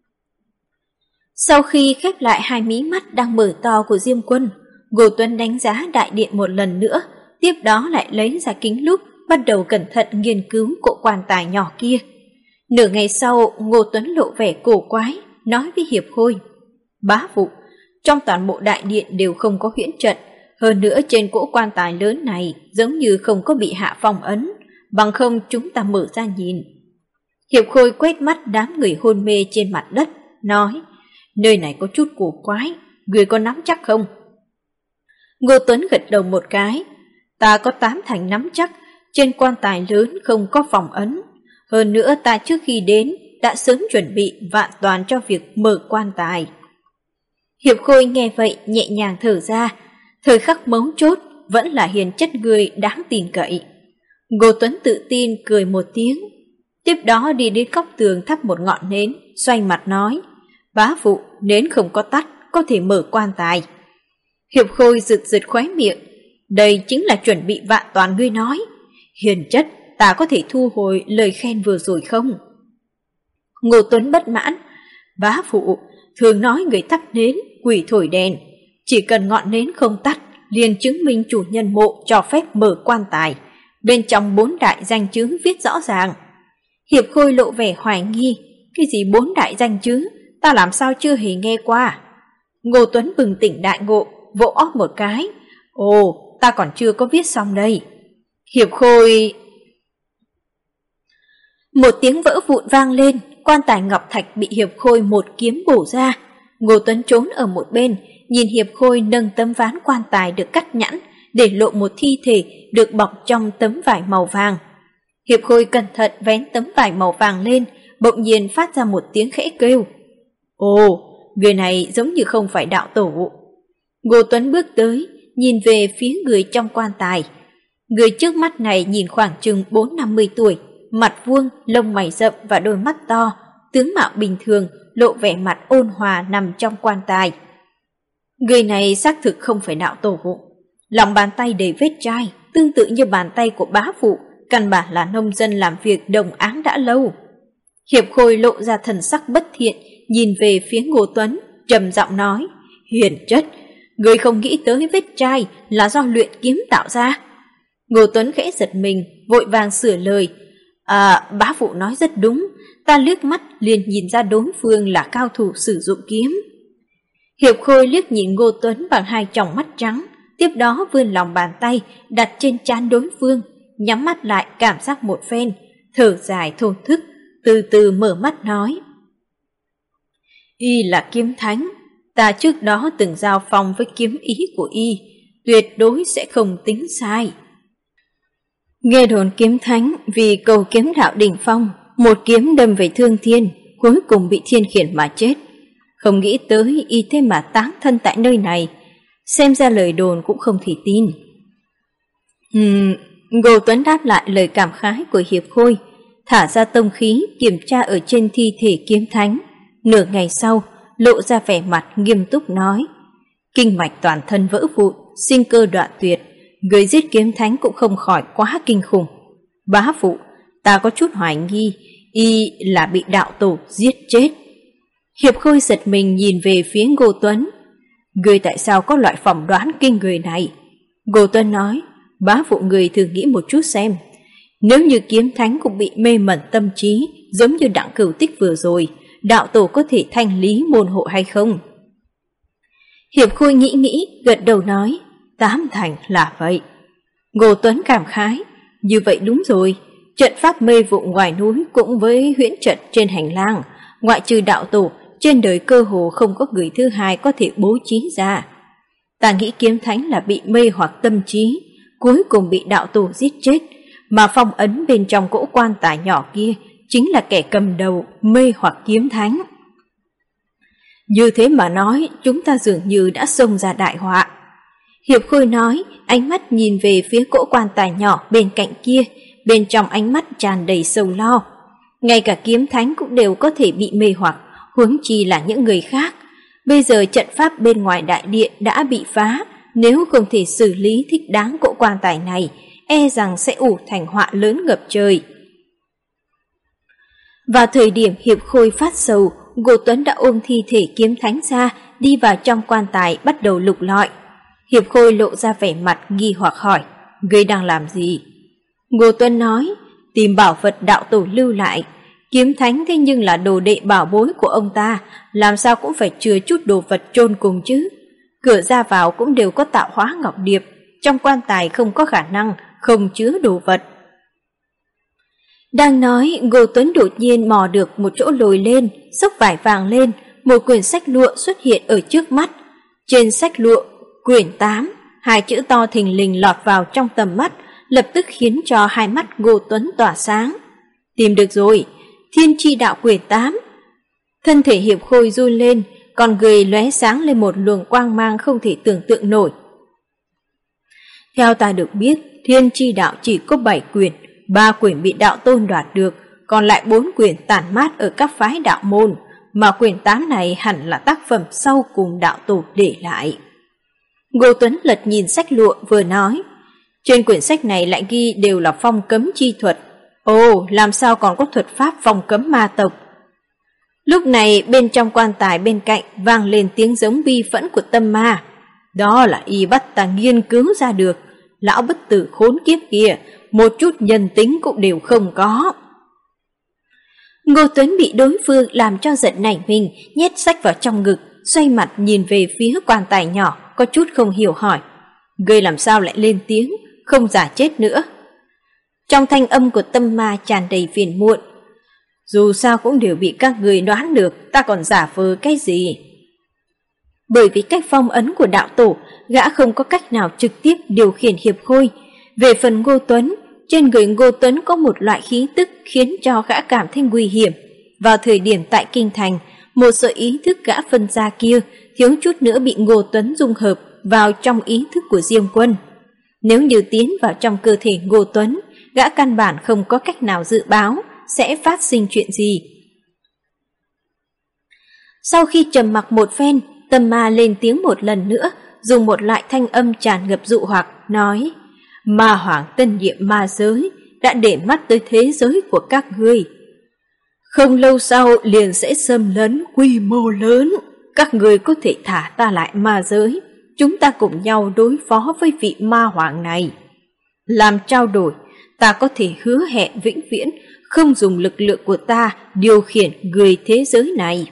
Sau khi khép lại hai mí mắt đang mở to của Diêm Quân, Ngô Tuấn đánh giá đại điện một lần nữa, tiếp đó lại lấy ra kính lúp, bắt đầu cẩn thận nghiên cứu cỗ quan tài nhỏ kia. Nửa ngày sau, Ngô Tuấn lộ vẻ cổ quái, nói với Hiệp Khôi. Bá phụ, trong toàn bộ đại điện đều không có huyễn trận, hơn nữa trên cỗ quan tài lớn này giống như không có bị hạ phong ấn, bằng không chúng ta mở ra nhìn. Hiệp Khôi quét mắt đám người hôn mê trên mặt đất, nói, nơi này có chút cổ quái, người có nắm chắc không? Ngô Tuấn gật đầu một cái, ta có 8 thành nắm chắc, trên quan tài lớn không có phong ấn. Hơn nữa ta trước khi đến đã sớm chuẩn bị vạn toàn cho việc mở quan tài. Hiệp Khôi nghe vậy nhẹ nhàng thở ra, thời khắc mấu chốt vẫn là hiền chất người đáng tin cậy. Ngô Tuấn tự tin cười một tiếng, tiếp đó đi đến góc tường thắp một ngọn nến, xoay mặt nói, bá phụ, nến không có tắt, có thể mở quan tài. Hiệp Khôi giật giật khóe miệng, đây chính là chuẩn bị vạn toàn ngươi nói. Hiền chất, ta có thể thu hồi lời khen vừa rồi không? Ngô Tuấn bất mãn, bá phụ, thường nói người thắp nến, quỷ thổi đèn, chỉ cần ngọn nến không tắt, liền chứng minh chủ nhân mộ cho phép mở quan tài. Bên trong 4 đại danh chứng viết rõ ràng. Hiệp Khôi lộ vẻ hoài nghi, cái gì 4 đại danh chứng, ta làm sao chưa hề nghe qua? Ngô Tuấn bừng tỉnh đại ngộ, vỗ óc một cái. Ồ, ta còn chưa có viết xong đây. Hiệp Khôi... Một tiếng vỡ vụn vang lên, quan tài ngọc thạch bị Hiệp Khôi một kiếm bổ ra. Ngô Tuấn trốn ở một bên, nhìn Hiệp Khôi nâng tấm ván quan tài được cắt nhẵn, để lộ một thi thể được bọc trong tấm vải màu vàng. Hiệp Khôi cẩn thận vén tấm vải màu vàng lên, bỗng nhiên phát ra một tiếng khẽ kêu. Ồ, người này giống như không phải đạo tổ. Ngô Tuấn bước tới, nhìn về phía người trong quan tài. Người trước mắt này nhìn khoảng chừng 40-50 tuổi, mặt vuông, lông mày rậm và đôi mắt to, tướng mạo bình thường, lộ vẻ mặt ôn hòa nằm trong quan tài. Người này xác thực không phải đạo tổ. Lòng bàn tay đầy vết chai, tương tự như bàn tay của bá phụ, căn bản là nông dân làm việc đồng áng đã lâu. Hiệp Khôi lộ ra thần sắc bất thiện, nhìn về phía Ngô Tuấn, trầm giọng nói, hiền chất, người không nghĩ tới vết chai là do luyện kiếm tạo ra. Ngô Tuấn khẽ giật mình, vội vàng sửa lời, bá phụ nói rất đúng, ta liếc mắt liền nhìn ra đối phương là cao thủ sử dụng kiếm. Hiệp Khôi liếc nhìn Ngô Tuấn bằng hai tròng mắt trắng, tiếp đó vươn lòng bàn tay đặt trên trán đối phương, nhắm mắt lại cảm giác một phen, thở dài thổn thức, từ từ mở mắt nói. Y là kiếm thánh, ta trước đó từng giao phong với kiếm ý của y, tuyệt đối sẽ không tính sai. Nghe đồn kiếm thánh vì cầu kiếm đạo đỉnh phong, một kiếm đâm về Thương Thiên, cuối cùng bị thiên khiển mà chết. Không nghĩ tới y thế mà táng thân tại nơi này, xem ra lời đồn cũng không thể tin. Ngô Tuấn đáp lại lời cảm khái của Hiệp Khôi, thả ra tông khí kiểm tra ở trên thi thể kiếm thánh. Nửa ngày sau, lộ ra vẻ mặt nghiêm túc nói, kinh mạch toàn thân vỡ vụn, sinh cơ đoạn tuyệt, người giết kiếm thánh cũng không khỏi quá kinh khủng. Bá phụ, ta có chút hoài nghi, y là bị đạo tổ giết chết. Hiệp Khôi giật mình nhìn về phía Ngô Tuấn. Người tại sao có loại phỏng đoán kinh người này? Ngô Tuấn nói, bá phụ người thử nghĩ một chút xem. Nếu như kiếm thánh cũng bị mê mẩn tâm trí, giống như Đặng Cửu Tích vừa rồi, đạo tổ có thể thanh lý môn hộ hay không? Hiệp Khôi nghĩ, gật đầu nói, tám thành là vậy. Ngô Tuấn cảm khái, như vậy đúng rồi, trận pháp mê vụ ngoài núi cũng với huyễn trận trên hành lang, ngoại trừ đạo tổ, trên đời cơ hồ không có người thứ hai có thể bố trí ra. Ta nghĩ kiếm thánh là bị mê hoặc tâm trí, cuối cùng bị đạo tổ giết chết, mà phong ấn bên trong cỗ quan tài nhỏ kia chính là kẻ cầm đầu mê hoặc kiếm thánh. Như thế mà nói, chúng ta dường như đã xông ra đại họa. Hiệp Khôi nói, ánh mắt nhìn về phía cỗ quan tài nhỏ bên cạnh kia, bên trong ánh mắt tràn đầy sầu lo. Ngay cả kiếm thánh cũng đều có thể bị mê hoặc, huống chi là những người khác. Bây giờ trận pháp bên ngoài đại điện đã bị phá, nếu không thể xử lý thích đáng cỗ quan tài này, e rằng sẽ ủ thành họa lớn ngập trời. Vào thời điểm Hiệp Khôi phát sầu, Ngô Tuấn đã ôm thi thể kiếm thánh ra, đi vào trong quan tài bắt đầu lục lọi. Hiệp Khôi lộ ra vẻ mặt nghi hoặc hỏi, ngươi đang làm gì? Ngô Tuấn nói, tìm bảo vật đạo tổ lưu lại. Kiếm thánh thế nhưng là đồ đệ bảo bối của ông ta, làm sao cũng phải chứa chút đồ vật chôn cùng chứ. Cửa ra vào cũng đều có tạo hóa ngọc điệp, trong quan tài không có khả năng không chứa đồ vật. Đang nói, Ngô Tuấn đột nhiên mò được một chỗ lồi lên, xốc vải vàng lên, một quyển sách lụa xuất hiện ở trước mắt. Trên sách lụa, quyển 8, hai chữ to thình lình lọt vào trong tầm mắt, lập tức khiến cho hai mắt Ngô Tuấn tỏa sáng. Tìm được rồi, Thiên Chi Đạo quyển 8. Thân thể Hiệp Khôi run lên, còn người lóe sáng lên một luồng quang mang không thể tưởng tượng nổi. Theo ta được biết, Thiên Chi Đạo chỉ có 7 quyển, 3 quyển bị đạo tôn đoạt được, còn lại 4 quyển tản mát ở các phái đạo môn, mà quyển 8 này hẳn là tác phẩm sau cùng đạo tổ để lại. Ngô Tuấn lật nhìn sách lụa vừa nói, trên quyển sách này lại ghi đều là phong cấm chi thuật. Ồ, làm sao còn có thuật pháp phong cấm ma tộc? Lúc này bên trong quan tài bên cạnh vang lên tiếng giống bi phẫn của tâm ma. Đó là y bắt ta nghiên cứu ra được, lão bất tử khốn kiếp kia, một chút nhân tính cũng đều không có. Ngô Tuấn bị đối phương làm cho giận nảy mình, nhét sách vào trong ngực, xoay mặt nhìn về phía quan tài nhỏ, có chút không hiểu hỏi: "Ngươi làm sao lại lên tiếng, không giả chết nữa?" Trong thanh âm của Tâm Ma tràn đầy phiền muộn: "Dù sao cũng đều bị các người đoán được, ta còn giả vờ cái gì?" Bởi vì cách phong ấn của đạo tổ, gã không có cách nào trực tiếp điều khiển Hiệp Khôi. Về phần Ngô Tuấn, trên người Ngô Tuấn có một loại khí tức khiến cho gã cảm thấy nguy hiểm. Vào thời điểm tại Kinh Thành, một sợi ý thức gã phân ra kia thiếu chút nữa bị Ngô Tuấn dung hợp vào trong ý thức của Diêm Quân. Nếu như tiến vào trong cơ thể Ngô Tuấn, gã căn bản không có cách nào dự báo sẽ phát sinh chuyện gì. Sau khi trầm mặc một phen, Tâm Ma lên tiếng một lần nữa, dùng một loại thanh âm tràn ngập dụ hoặc, nói: "Ma Hoàng tân nhiệm ma giới đã để mắt tới thế giới của các ngươi. Không lâu sau liền sẽ xâm lấn quy mô lớn. Các ngươi có thể thả ta lại ma giới, chúng ta cùng nhau đối phó với vị Ma Hoàng này. Làm trao đổi, ta có thể hứa hẹn vĩnh viễn không dùng lực lượng của ta điều khiển người thế giới này."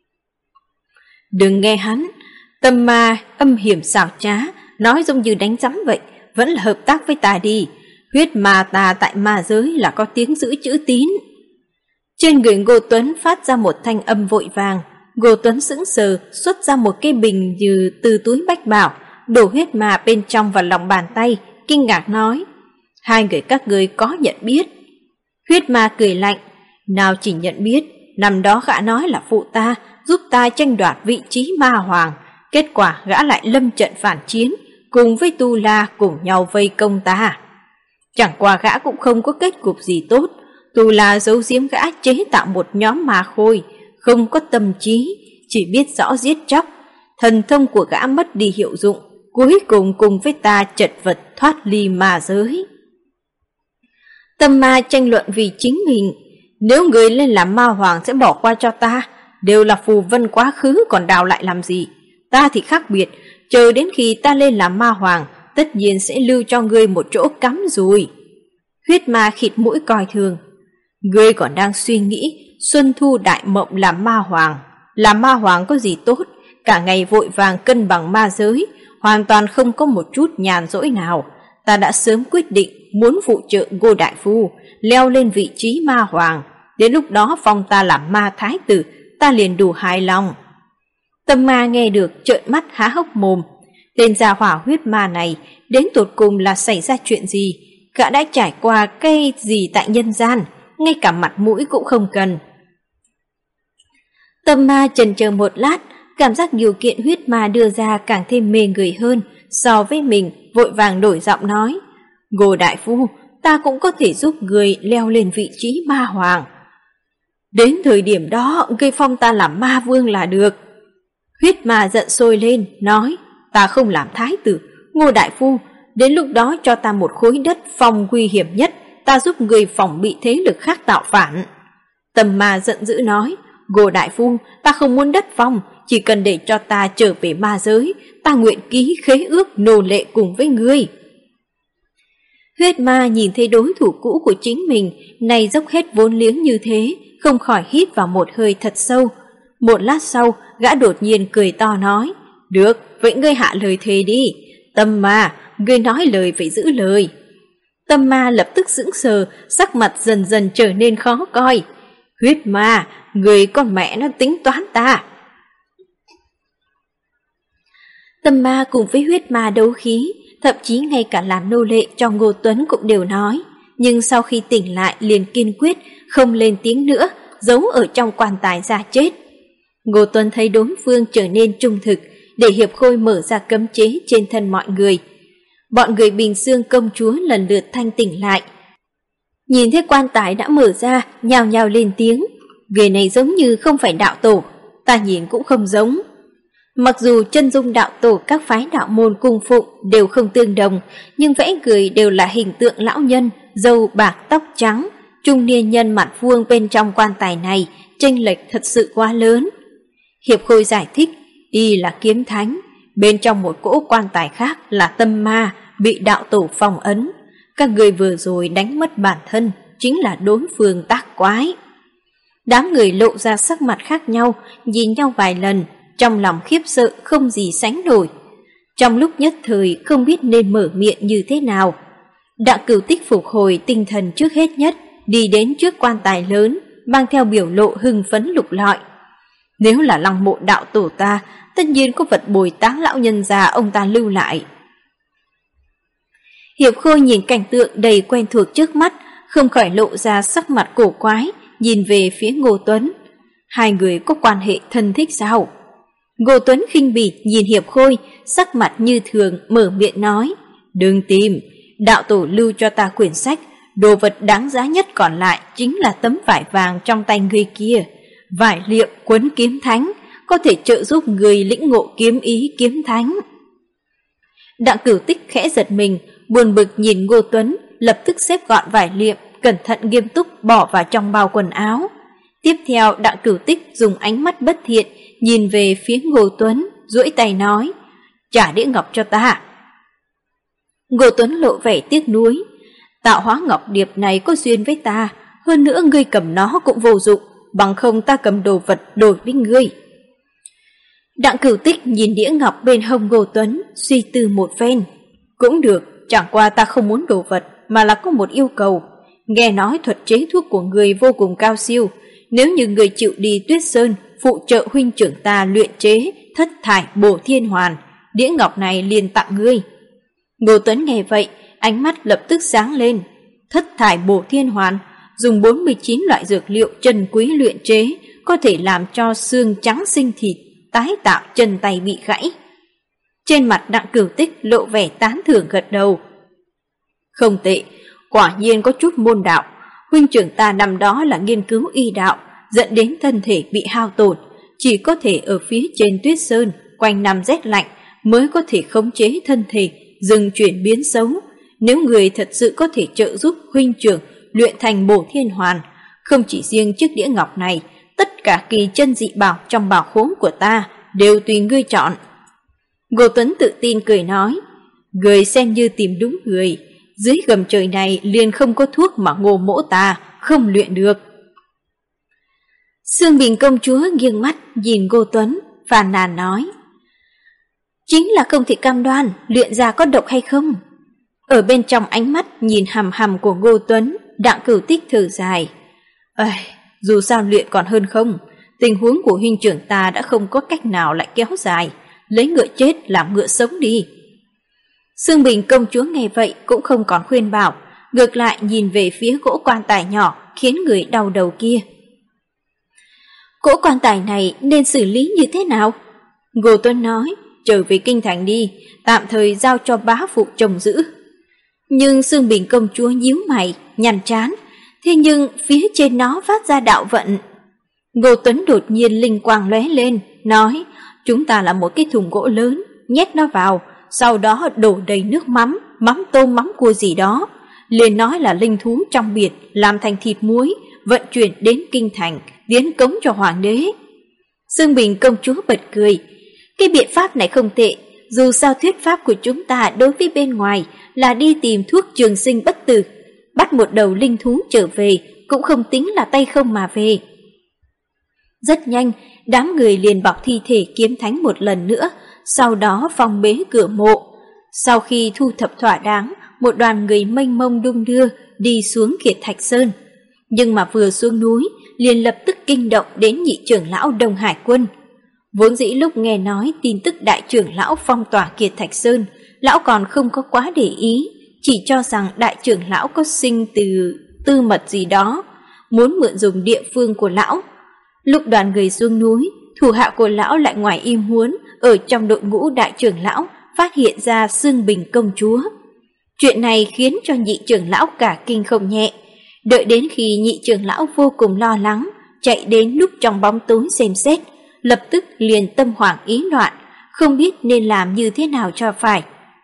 Đừng nghe hắn, Tâm Ma âm hiểm xảo trá, nói giống như đánh rắm vậy, vẫn là hợp tác với ta đi. Huyết ma ta tại ma giới là có tiếng giữ chữ tín. Trên người Ngô Tuấn phát ra một thanh âm vội vàng. Ngô Tuấn sững sờ, xuất ra một cái bình như từ túi bách bảo, đổ huyết ma bên trong vào lòng bàn tay, kinh ngạc nói: "Hai người các ngươi có nhận biết?" Huyết ma cười lạnh: "Nào chỉ nhận biết, năm đó gã nói là phụ ta, giúp ta tranh đoạt vị trí Ma Hoàng, kết quả gã lại lâm trận phản chiến, cùng với Tu La cùng nhau vây công ta. Chẳng qua gã cũng không có kết cục gì tốt, Tu La giấu giếm gã chế tạo một nhóm ma khôi, không có tâm trí, chỉ biết rõ giết chóc, thần thông của gã mất đi hiệu dụng, cuối cùng cùng với ta chật vật thoát ly ma giới." Tâm Ma tranh luận vì chính mình: "Nếu người lên làm Ma Hoàng sẽ bỏ qua cho ta, đều là phù vân quá khứ còn đào lại làm gì? Ta thì khác biệt, chờ đến khi ta lên làm Ma Hoàng, tất nhiên sẽ lưu cho ngươi một chỗ cắm rùi." Huyết ma khịt mũi coi thường: "Ngươi còn đang suy nghĩ Xuân Thu Đại Mộng làm Ma Hoàng. Làm Ma Hoàng có gì tốt, cả ngày vội vàng cân bằng ma giới, hoàn toàn không có một chút nhàn rỗi nào. Ta đã sớm quyết định muốn phụ trợ Ngô Đại Phu leo lên vị trí Ma Hoàng, đến lúc đó phong ta làm Ma Thái Tử, ta liền đủ hài lòng." Tâm Ma nghe được trợn mắt há hốc mồm. Tên gia hỏa huyết ma này đến tột cùng là xảy ra chuyện gì? Gã đã trải qua cái gì tại nhân gian, ngay cả mặt mũi cũng không cần. Tâm Ma chần chờ một lát, cảm giác điều kiện huyết ma đưa ra càng thêm mê người hơn so với mình, vội vàng đổi giọng nói: "Ngô Đại Phu, ta cũng có thể giúp người leo lên vị trí Ma Hoàng. Đến thời điểm đó gây phong ta làm Ma Vương là được." Huyết ma giận sôi lên, nói: "Ta không làm thái tử, Ngô Đại Phu, đến lúc đó cho ta một khối đất phong nguy hiểm nhất, ta giúp người phòng bị thế lực khác tạo phản." Tâm Ma giận dữ nói: "Ngô Đại Phu, ta không muốn đất phong, chỉ cần để cho ta trở về ma giới, ta nguyện ký khế ước nô lệ cùng với ngươi." Huyết ma nhìn thấy đối thủ cũ của chính mình này dốc hết vốn liếng như thế, không khỏi hít vào một hơi thật sâu. Một lát sau, gã đột nhiên cười to nói: "Được, vậy ngươi hạ lời thề đi. Tâm Ma, ngươi nói lời phải giữ lời." Tâm Ma lập tức sững sờ, sắc mặt dần dần trở nên khó coi. "Huyết ma, ngươi con mẹ nó tính toán ta." Tâm Ma cùng với huyết ma đấu khí, thậm chí ngay cả làm nô lệ cho Ngô Tuấn cũng đều nói, nhưng sau khi tỉnh lại liền kiên quyết không lên tiếng nữa, giấu ở trong quan tài ra chết. Ngô Tuấn thấy đối phương trở nên trung thực, để Hiệp Khôi mở ra cấm chế trên thân mọi người. Bọn người Bình Dương công chúa lần lượt thanh tỉnh lại. Nhìn thấy quan tài đã mở ra, nhao nhao lên tiếng: "Người này giống như không phải đạo tổ, ta nhìn cũng không giống." Mặc dù chân dung đạo tổ các phái đạo môn cung phụng đều không tương đồng, nhưng vẽ người đều là hình tượng lão nhân, râu bạc tóc trắng, trung niên nhân mặt vuông bên trong quan tài này, chênh lệch thật sự quá lớn. Hiệp Khôi giải thích, y là kiếm thánh, bên trong một cỗ quan tài khác là Tâm Ma, bị đạo tổ phong ấn. Các người vừa rồi đánh mất bản thân, chính là đối phương tác quái. Đám người lộ ra sắc mặt khác nhau, nhìn nhau vài lần. trong lòng khiếp sợ không gì sánh nổi. Trong lúc nhất thời không biết nên mở miệng như thế nào. Đặng Cửu Tích phục hồi tinh thần trước hết nhất, đi đến trước quan tài lớn, mang theo biểu lộ hưng phấn lục lọi. Nếu là Lăng Mộ đạo tổ ta, tất nhiên có vật bồi táng lão nhân già ông ta lưu lại. Hiệp Khôi nhìn cảnh tượng đầy quen thuộc trước mắt, không khỏi lộ ra sắc mặt cổ quái, nhìn về phía Ngô Tuấn. Hai người có quan hệ thân thích sao? Ngô Tuấn khinh bỉ nhìn Hiệp Khôi, sắc mặt như thường mở miệng nói, đừng tìm, đạo tổ lưu cho ta quyển sách, đồ vật đáng giá nhất còn lại chính là tấm vải vàng trong tay người kia. Vải liệm quấn kiếm thánh, có thể trợ giúp người lĩnh ngộ kiếm ý kiếm thánh. Đặng Cửu Tích khẽ giật mình, buồn bực nhìn Ngô Tuấn, lập tức xếp gọn vải liệm, cẩn thận nghiêm túc bỏ vào trong bao quần áo. Tiếp theo Đặng Cửu Tích dùng ánh mắt bất thiện nhìn về phía Ngô Tuấn, duỗi tay nói, trả đĩa ngọc cho ta. Ngô Tuấn lộ vẻ tiếc nuối, tạo hóa ngọc điệp này có duyên với ta, hơn nữa ngươi cầm nó cũng vô dụng, bằng không ta cầm đồ vật đổi với ngươi. Đặng Cửu Tích nhìn đĩa ngọc bên hông Ngô Tuấn, suy tư một phen. Cũng được, chẳng qua ta không muốn đồ vật, mà là có một yêu cầu. Nghe nói thuật chế thuốc của người vô cùng cao siêu, nếu như người chịu đi Tuyết Sơn, phụ trợ huynh trưởng ta luyện chế Thất Thải Bổ Thiên Hoàn, đĩa ngọc này liền tặng ngươi. Ngô Tuấn nghe vậy, ánh mắt lập tức sáng lên. Thất Thải Bổ Thiên Hoàn, dùng 49 loại dược liệu chân quý luyện chế, có thể làm cho xương trắng sinh thịt, tái tạo chân tay bị gãy. Trên mặt Đặng Cửu Tích lộ vẻ tán thưởng gật đầu. Không tệ, quả nhiên có chút môn đạo. Huynh trưởng ta năm đó là nghiên cứu y đạo, dẫn đến thân thể bị hao tổn, chỉ có thể ở phía trên Tuyết Sơn, quanh năm rét lạnh, mới có thể khống chế thân thể, dừng chuyển biến xấu. Nếu người thật sự có thể trợ giúp huynh trưởng luyện thành Bổ Thiên Hoàn, không chỉ riêng chiếc đĩa ngọc này, tất cả kỳ chân dị bảo trong bảo khố của ta đều tùy ngươi chọn. Ngô Tuấn tự tin cười nói, người xem như tìm đúng người, dưới gầm trời này liền không có thuốc mà Ngô mỗ ta không luyện được. Sương Bình công chúa nghiêng mắt nhìn Ngô Tuấn, phàn nàn nói, chính là không thể cam đoan luyện ra có độc hay không. Ở bên trong ánh mắt nhìn hằm hằm của Ngô Tuấn, Đặng Cửu Tích thở dài, dù sao luyện còn hơn không, tình huống của huynh trưởng ta đã không có cách nào lại kéo dài, lấy ngựa chết làm ngựa sống đi. Sương Bình công chúa nghe vậy cũng không còn khuyên bảo, ngược lại nhìn về phía cỗ quan tài nhỏ khiến người đau đầu kia. Cỗ quan tài này nên xử lý như thế nào? Ngô Tuấn nói, trở về kinh thành đi, tạm thời giao cho bá phụ trông giữ. Nhưng Sương Bình công chúa nhíu mày, nhăn trán, thế nhưng phía trên nó phát ra đạo vận. Ngô Tuấn đột nhiên linh quang lóe lên, nói, chúng ta là một cái thùng gỗ lớn, nhét nó vào, sau đó đổ đầy nước mắm, mắm tôm mắm cua gì đó. Liền nói là linh thú trong biển làm thành thịt muối, vận chuyển đến kinh thành, tiến cống cho hoàng đế. Sương Bình công chúa bật cười, cái biện pháp này không tệ, dù sao thuyết pháp của chúng ta đối với bên ngoài là đi tìm thuốc trường sinh bất tử, bắt một đầu linh thú trở về cũng không tính là tay không mà về. Rất nhanh, đám người liền bọc thi thể kiếm thánh một lần nữa, sau đó phong bế cửa mộ. Sau khi thu thập thỏa đáng, một đoàn người mênh mông đung đưa đi xuống Kiệt Thạch Sơn. Nhưng mà vừa xuống núi, liền lập tức kinh động đến nhị trưởng lão Đông Hải Quân. Vốn dĩ lúc nghe nói tin tức đại trưởng lão phong tỏa Kiệt Thạch Sơn, lão còn không có quá để ý, chỉ cho rằng đại trưởng lão có sinh từ tư mật gì đó, muốn mượn dùng địa phương của lão. Lúc đoàn người xuống núi, thủ hạ của lão lại ngoài ý muốn ở trong đội ngũ đại trưởng lão phát hiện ra Sương Bình công chúa. Chuyện này khiến cho nhị trưởng lão cả kinh không nhẹ. Đợi đến khi nhị trưởng lão vô cùng lo lắng, chạy đến núp trong bóng tối xem xét, lập tức liền tâm hoảng ý loạn, không biết nên làm như thế nào cho phải.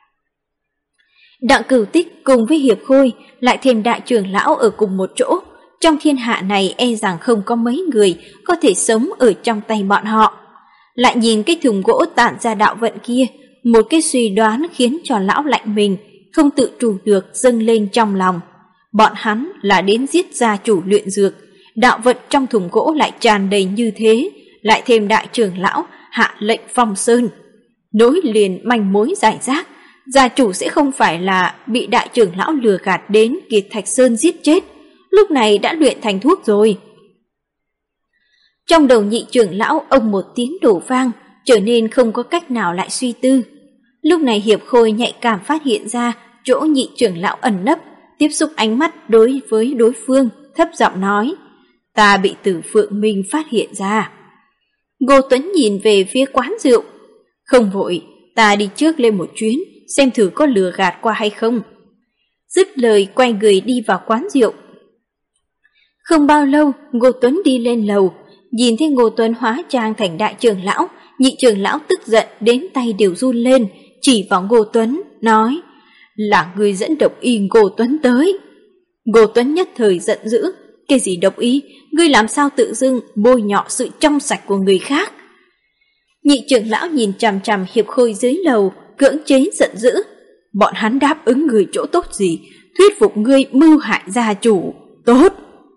Đặng Cửu Tích cùng với Hiệp Khôi lại thêm đại trưởng lão ở cùng một chỗ, trong thiên hạ này e rằng không có mấy người có thể sống ở trong tay bọn họ. Lại nhìn cái thùng gỗ tản ra đạo vận kia, một cái suy đoán khiến cho lão lạnh mình, không tự chủ được dâng lên trong lòng. Bọn hắn là đến giết gia chủ luyện dược, đạo vận trong thùng gỗ lại tràn đầy như thế, lại thêm đại trưởng lão hạ lệnh phong sơn. Nối liền manh mối giải rác, gia chủ sẽ không phải là bị đại trưởng lão lừa gạt đến Kiệt Thạch Sơn giết chết, lúc này đã luyện thành thuốc rồi. Trong đầu nhị trưởng lão ông một tiếng đổ vang, trở nên không có cách nào lại suy tư. Lúc này Hiệp Khôi nhạy cảm phát hiện ra chỗ nhị trưởng lão ẩn nấp, tiếp xúc ánh mắt đối với đối phương, thấp giọng nói: "Ta bị Tử Phượng Minh phát hiện ra." Ngô Tuấn nhìn về phía quán rượu: "Không vội, ta đi trước lên một chuyến, xem thử có lừa gạt qua hay không." Dứt lời quay người đi vào quán rượu. Không bao lâu, Ngô Tuấn đi lên lầu, nhìn thấy Ngô Tuấn hóa trang thành đại trưởng lão, nhị trưởng lão tức giận đến tay đều run lên, chỉ vào Ngô Tuấn, nói: "Là người dẫn độc y Ngô Tuấn tới." Ngô Tuấn nhất thời giận dữ: "Cái gì độc y? Ngươi làm sao tự dưng bôi nhọ sự trong sạch của người khác?" Nhị trưởng lão nhìn chằm chằm Hiệp Khôi dưới lầu, cưỡng chế giận dữ: "Bọn hắn đáp ứng người chỗ tốt gì, thuyết phục ngươi mưu hại gia chủ, tốt."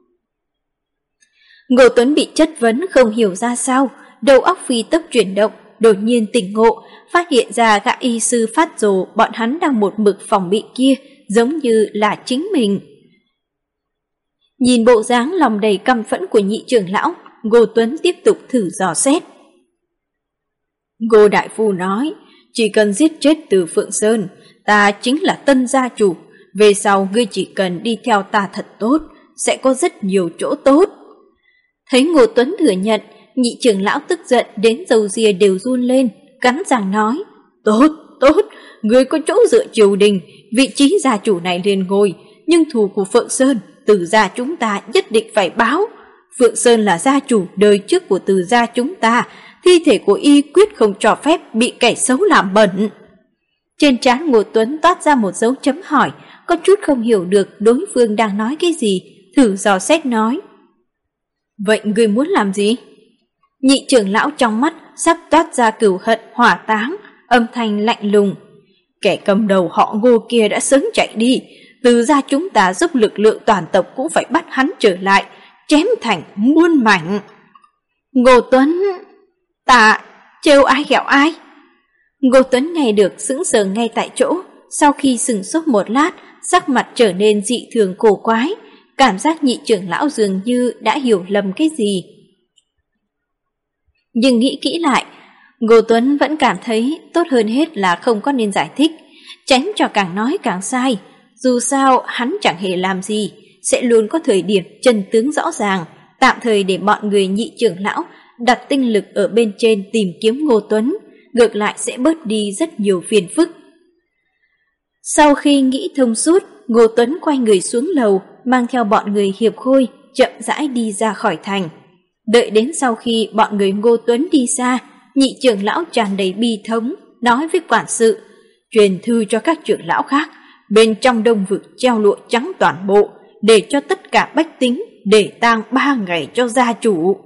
Ngô Tuấn bị chất vấn không hiểu ra sao, đầu óc phi tốc chuyển động, đột nhiên tỉnh ngộ, phát hiện ra gã y sư phát rồ bọn hắn đang một mực phòng bị kia giống như là chính mình. Nhìn bộ dáng lòng đầy căm phẫn của nhị trưởng lão, Ngô Tuấn tiếp tục thử dò xét. Ngô đại phu nói, chỉ cần giết chết Từ Phượng Sơn, ta chính là tân gia chủ, về sau ngươi chỉ cần đi theo ta thật tốt, sẽ có rất nhiều chỗ tốt. Thấy Ngô Tuấn thừa nhận, nhị trưởng lão tức giận đến râu ria đều run lên, cắn răng nói: "Tốt, tốt, ngươi có chỗ dựa triều đình, vị trí gia chủ này liền ngồi, nhưng thù của Phượng Sơn, Từ gia chúng ta nhất định phải báo. Phượng Sơn là gia chủ đời trước của Từ gia chúng ta, thi thể của y quyết không cho phép bị kẻ xấu làm bẩn." Trên trán Ngô Tuấn toát ra một dấu chấm hỏi, có chút không hiểu được đối phương đang nói cái gì, thử dò xét nói: "Vậy ngươi muốn làm gì?" Nhị trưởng lão trong mắt sắp toát ra cừu hận hỏa táng, âm thanh lạnh lùng: "Kẻ cầm đầu họ Ngô kia đã sớm chạy đi, Từ gia chúng ta giúp lực lượng toàn tộc cũng phải bắt hắn trở lại, chém thành muôn mảnh." Ngô Tuấn: "Ta trêu ai ghẹo ai?" Ngô Tuấn nghe được sững sờ ngay tại chỗ, sau khi sững sốt một lát, sắc mặt trở nên dị thường cổ quái, cảm giác nhị trưởng lão dường như đã hiểu lầm cái gì. Nhưng nghĩ kỹ lại, Ngô Tuấn vẫn cảm thấy tốt hơn hết là không có nên giải thích, tránh cho càng nói càng sai. Dù sao hắn chẳng hề làm gì, sẽ luôn có thời điểm chân tướng rõ ràng, tạm thời để bọn người nhị trưởng lão đặt tinh lực ở bên trên tìm kiếm Ngô Tuấn, ngược lại sẽ bớt đi rất nhiều phiền phức. Sau khi nghĩ thông suốt, Ngô Tuấn quay người xuống lầu, mang theo bọn người Hiệp Khôi, chậm rãi đi ra khỏi thành. Đợi đến sau khi bọn người Ngô Tuấn đi xa, nhị trưởng lão tràn đầy bi thống, nói với quản sự: "Truyền thư cho các trưởng lão khác, bên trong Đông Vực treo lụa trắng toàn bộ, để cho tất cả bách tính để tang 3 ngày cho gia chủ."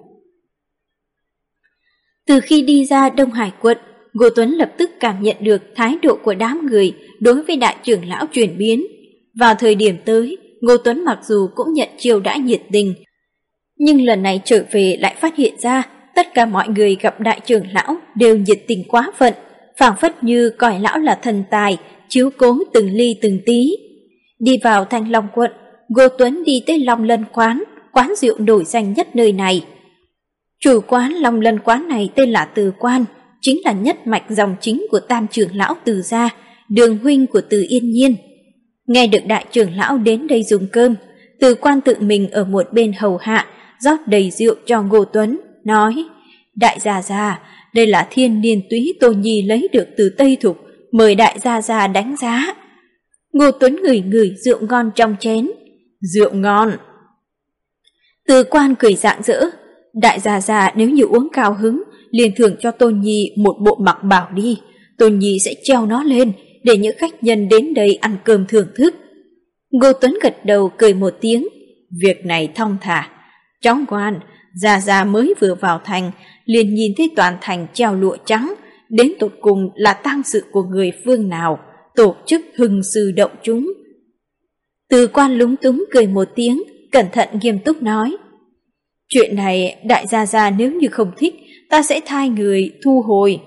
Từ khi đi ra Đông Hải quận, Ngô Tuấn lập tức cảm nhận được thái độ của đám người đối với đại trưởng lão chuyển biến. Vào thời điểm tới, Ngô Tuấn mặc dù cũng nhận chiêu đãi nhiệt tình, nhưng lần này trở về lại phát hiện ra tất cả mọi người gặp đại trưởng lão đều nhiệt tình quá phận, phảng phất như coi lão là thần tài, chiếu cố từng ly từng tí. Đi vào Thanh Long quận, Ngô Tuấn đi tới Long Lân quán, quán rượu nổi danh nhất nơi này. Chủ quán Long Lân quán này tên là Từ Quan, chính là nhất mạch dòng chính của tam trưởng lão Từ gia, đường huynh của Từ Yên Nhiên. Nghe được đại trưởng lão đến đây dùng cơm, Từ Quan tự mình ở một bên hầu hạ, rót đầy rượu cho Ngô Tuấn, nói: "Đại gia gia, đây là thiên niên túy Tô Nhi lấy được từ Tây Thục, mời đại gia gia đánh giá." Ngô Tuấn ngửi ngửi rượu ngon trong chén. "Rượu ngon." Từ Quan cười rạng rỡ: "Đại gia gia nếu như uống cao hứng, liền thưởng cho Tôn Nhi một bộ mặc bảo đi, Tôn Nhi sẽ treo nó lên để những khách nhân đến đây ăn cơm thưởng thức." Ngô Tuấn gật đầu cười một tiếng: "Việc này thong thả. Trong Quan, gia gia mới vừa vào thành, liền nhìn thấy toàn thành treo lụa trắng, đến tột cùng là tang sự của người phương nào, tổ chức hưng sư động chúng." Từ Quan lúng túng cười một tiếng, cẩn thận nghiêm túc nói: "Chuyện này đại gia gia nếu như không thích, ta sẽ thay người thu hồi.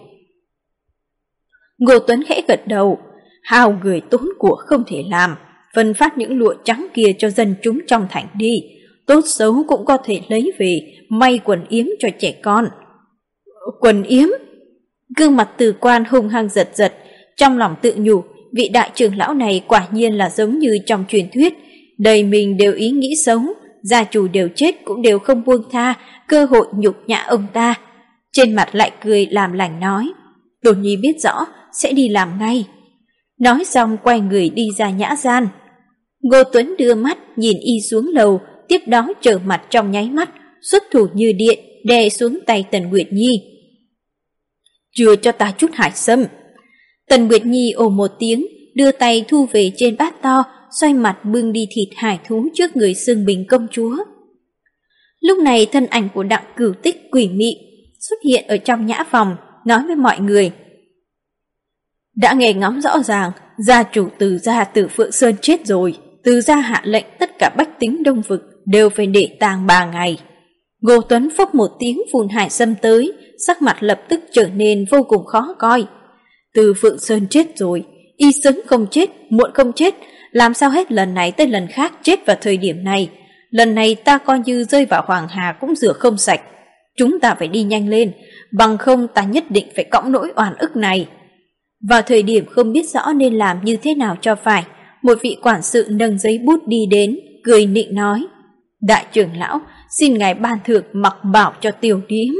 Ngô Tuấn khẽ gật đầu, hao người tốn của không thể làm, phân phát những lụa trắng kia cho dân chúng trong thành đi, tốt xấu cũng có thể lấy về may quần yếm cho trẻ con. Quần yếm? Gương mặt Từ Quan hung hăng giật giật, trong lòng tự nhủ, vị đại trưởng lão này quả nhiên là giống như trong truyền thuyết, đầy mình đều ý nghĩ xấu, gia chủ đều chết cũng đều không buông tha cơ hội nhục nhã ông ta. Trên mặt lại cười làm lành nói, Đột Nhi biết rõ, sẽ đi làm ngay. Nói xong quay người đi ra nhã gian. Ngô Tuấn đưa mắt nhìn y xuống lầu, tiếp đó trở mặt trong nháy mắt, xuất thủ như điện, đè xuống tay Tần Nguyệt Nhi. Chưa cho ta chút hải sâm. Tần Nguyệt Nhi ồ một tiếng, đưa tay thu về trên bát to, xoay mặt bưng đi thịt hải thú trước người Sương Bình công chúa. Lúc này thân ảnh của Đặng Cửu Tích quỷ mị xuất hiện ở trong nhã phòng, nói với mọi người. Đã nghe ngóng rõ ràng, gia chủ Từ gia Từ Phượng Sơn chết rồi, Từ gia hạ lệnh tất cả bách tính Đông Vực đều phải để tang 3 ngày. Ngô Tuấn phốc một tiếng phun hải sâm tới, sắc mặt lập tức trở nên vô cùng khó coi. Từ Phượng Sơn chết rồi, y sớm không chết, muộn không chết, làm sao hết lần này tới lần khác chết vào thời điểm này. Lần này ta coi như rơi vào Hoàng Hà cũng rửa không sạch. Chúng ta phải đi nhanh lên, bằng không ta nhất định phải cõng nỗi oan ức này. Vào thời điểm không biết rõ nên làm như thế nào cho phải, một vị quản sự nâng giấy bút đi đến, cười nịnh nói. Đại trưởng lão, xin ngài ban thưởng mặc bảo cho tiểu điếm.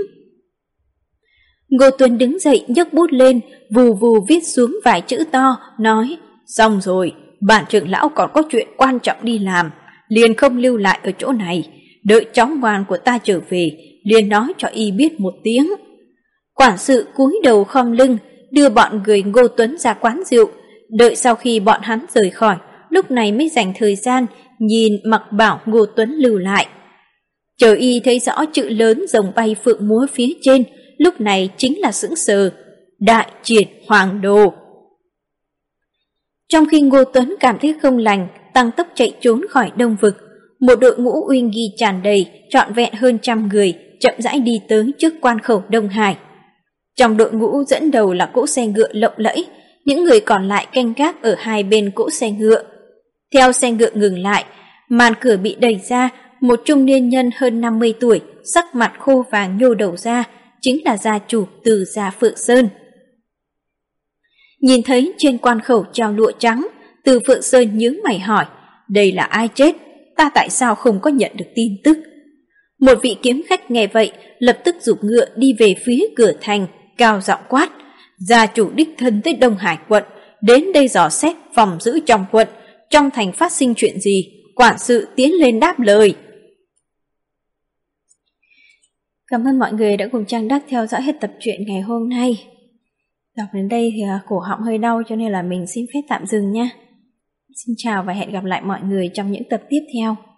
Ngô Tuấn đứng dậy nhấc bút lên, vù vù viết xuống vài chữ to, nói, xong rồi, bản trưởng lão còn có chuyện quan trọng đi làm, liền không lưu lại ở chỗ này, đợi cháu ngoan của ta trở về, liền nói cho y biết một tiếng. Quản sự cúi đầu khom lưng, đưa bọn người Ngô Tuấn ra quán rượu, đợi sau khi bọn hắn rời khỏi, lúc này mới dành thời gian nhìn mặc bảo Ngô Tuấn lưu lại. Chờ y thấy rõ chữ lớn rồng bay phượng múa phía trên, lúc này chính là sững sờ, Đại Triệt Hoàng Đồ. Trong khi Ngô Tuấn cảm thấy không lành, tăng tốc chạy trốn khỏi Đông Vực, một đội ngũ uy nghi tràn đầy, trọn vẹn hơn 100 người, chậm rãi đi tới trước quan khẩu Đông Hải. Trong đội ngũ dẫn đầu là cỗ xe ngựa lộng lẫy, những người còn lại canh gác ở hai bên cỗ xe ngựa. Theo xe ngựa ngừng lại, màn cửa bị đẩy ra, một trung niên nhân hơn 50 tuổi, sắc mặt khô vàng nhô đầu ra, chính là gia chủ Từ gia Phượng Sơn. Nhìn thấy trên quan khẩu treo lụa trắng, Từ Phượng Sơn nhướng mày hỏi, đây là ai chết? Ta tại sao không có nhận được tin tức? Một vị kiếm khách nghe vậy, lập tức giục ngựa đi về phía cửa thành, cao giọng quát, gia chủ đích thân tới Đông Hải quận, đến đây dò xét phòng giữ trong quận, trong thành phát sinh chuyện gì, quản sự tiến lên đáp lời. Cảm ơn mọi người đã cùng Trang Đắc theo dõi hết tập truyện ngày hôm nay. Đọc đến đây thì cổ họng hơi đau cho nên là mình xin phép tạm dừng nha. Xin chào và hẹn gặp lại mọi người trong những tập tiếp theo.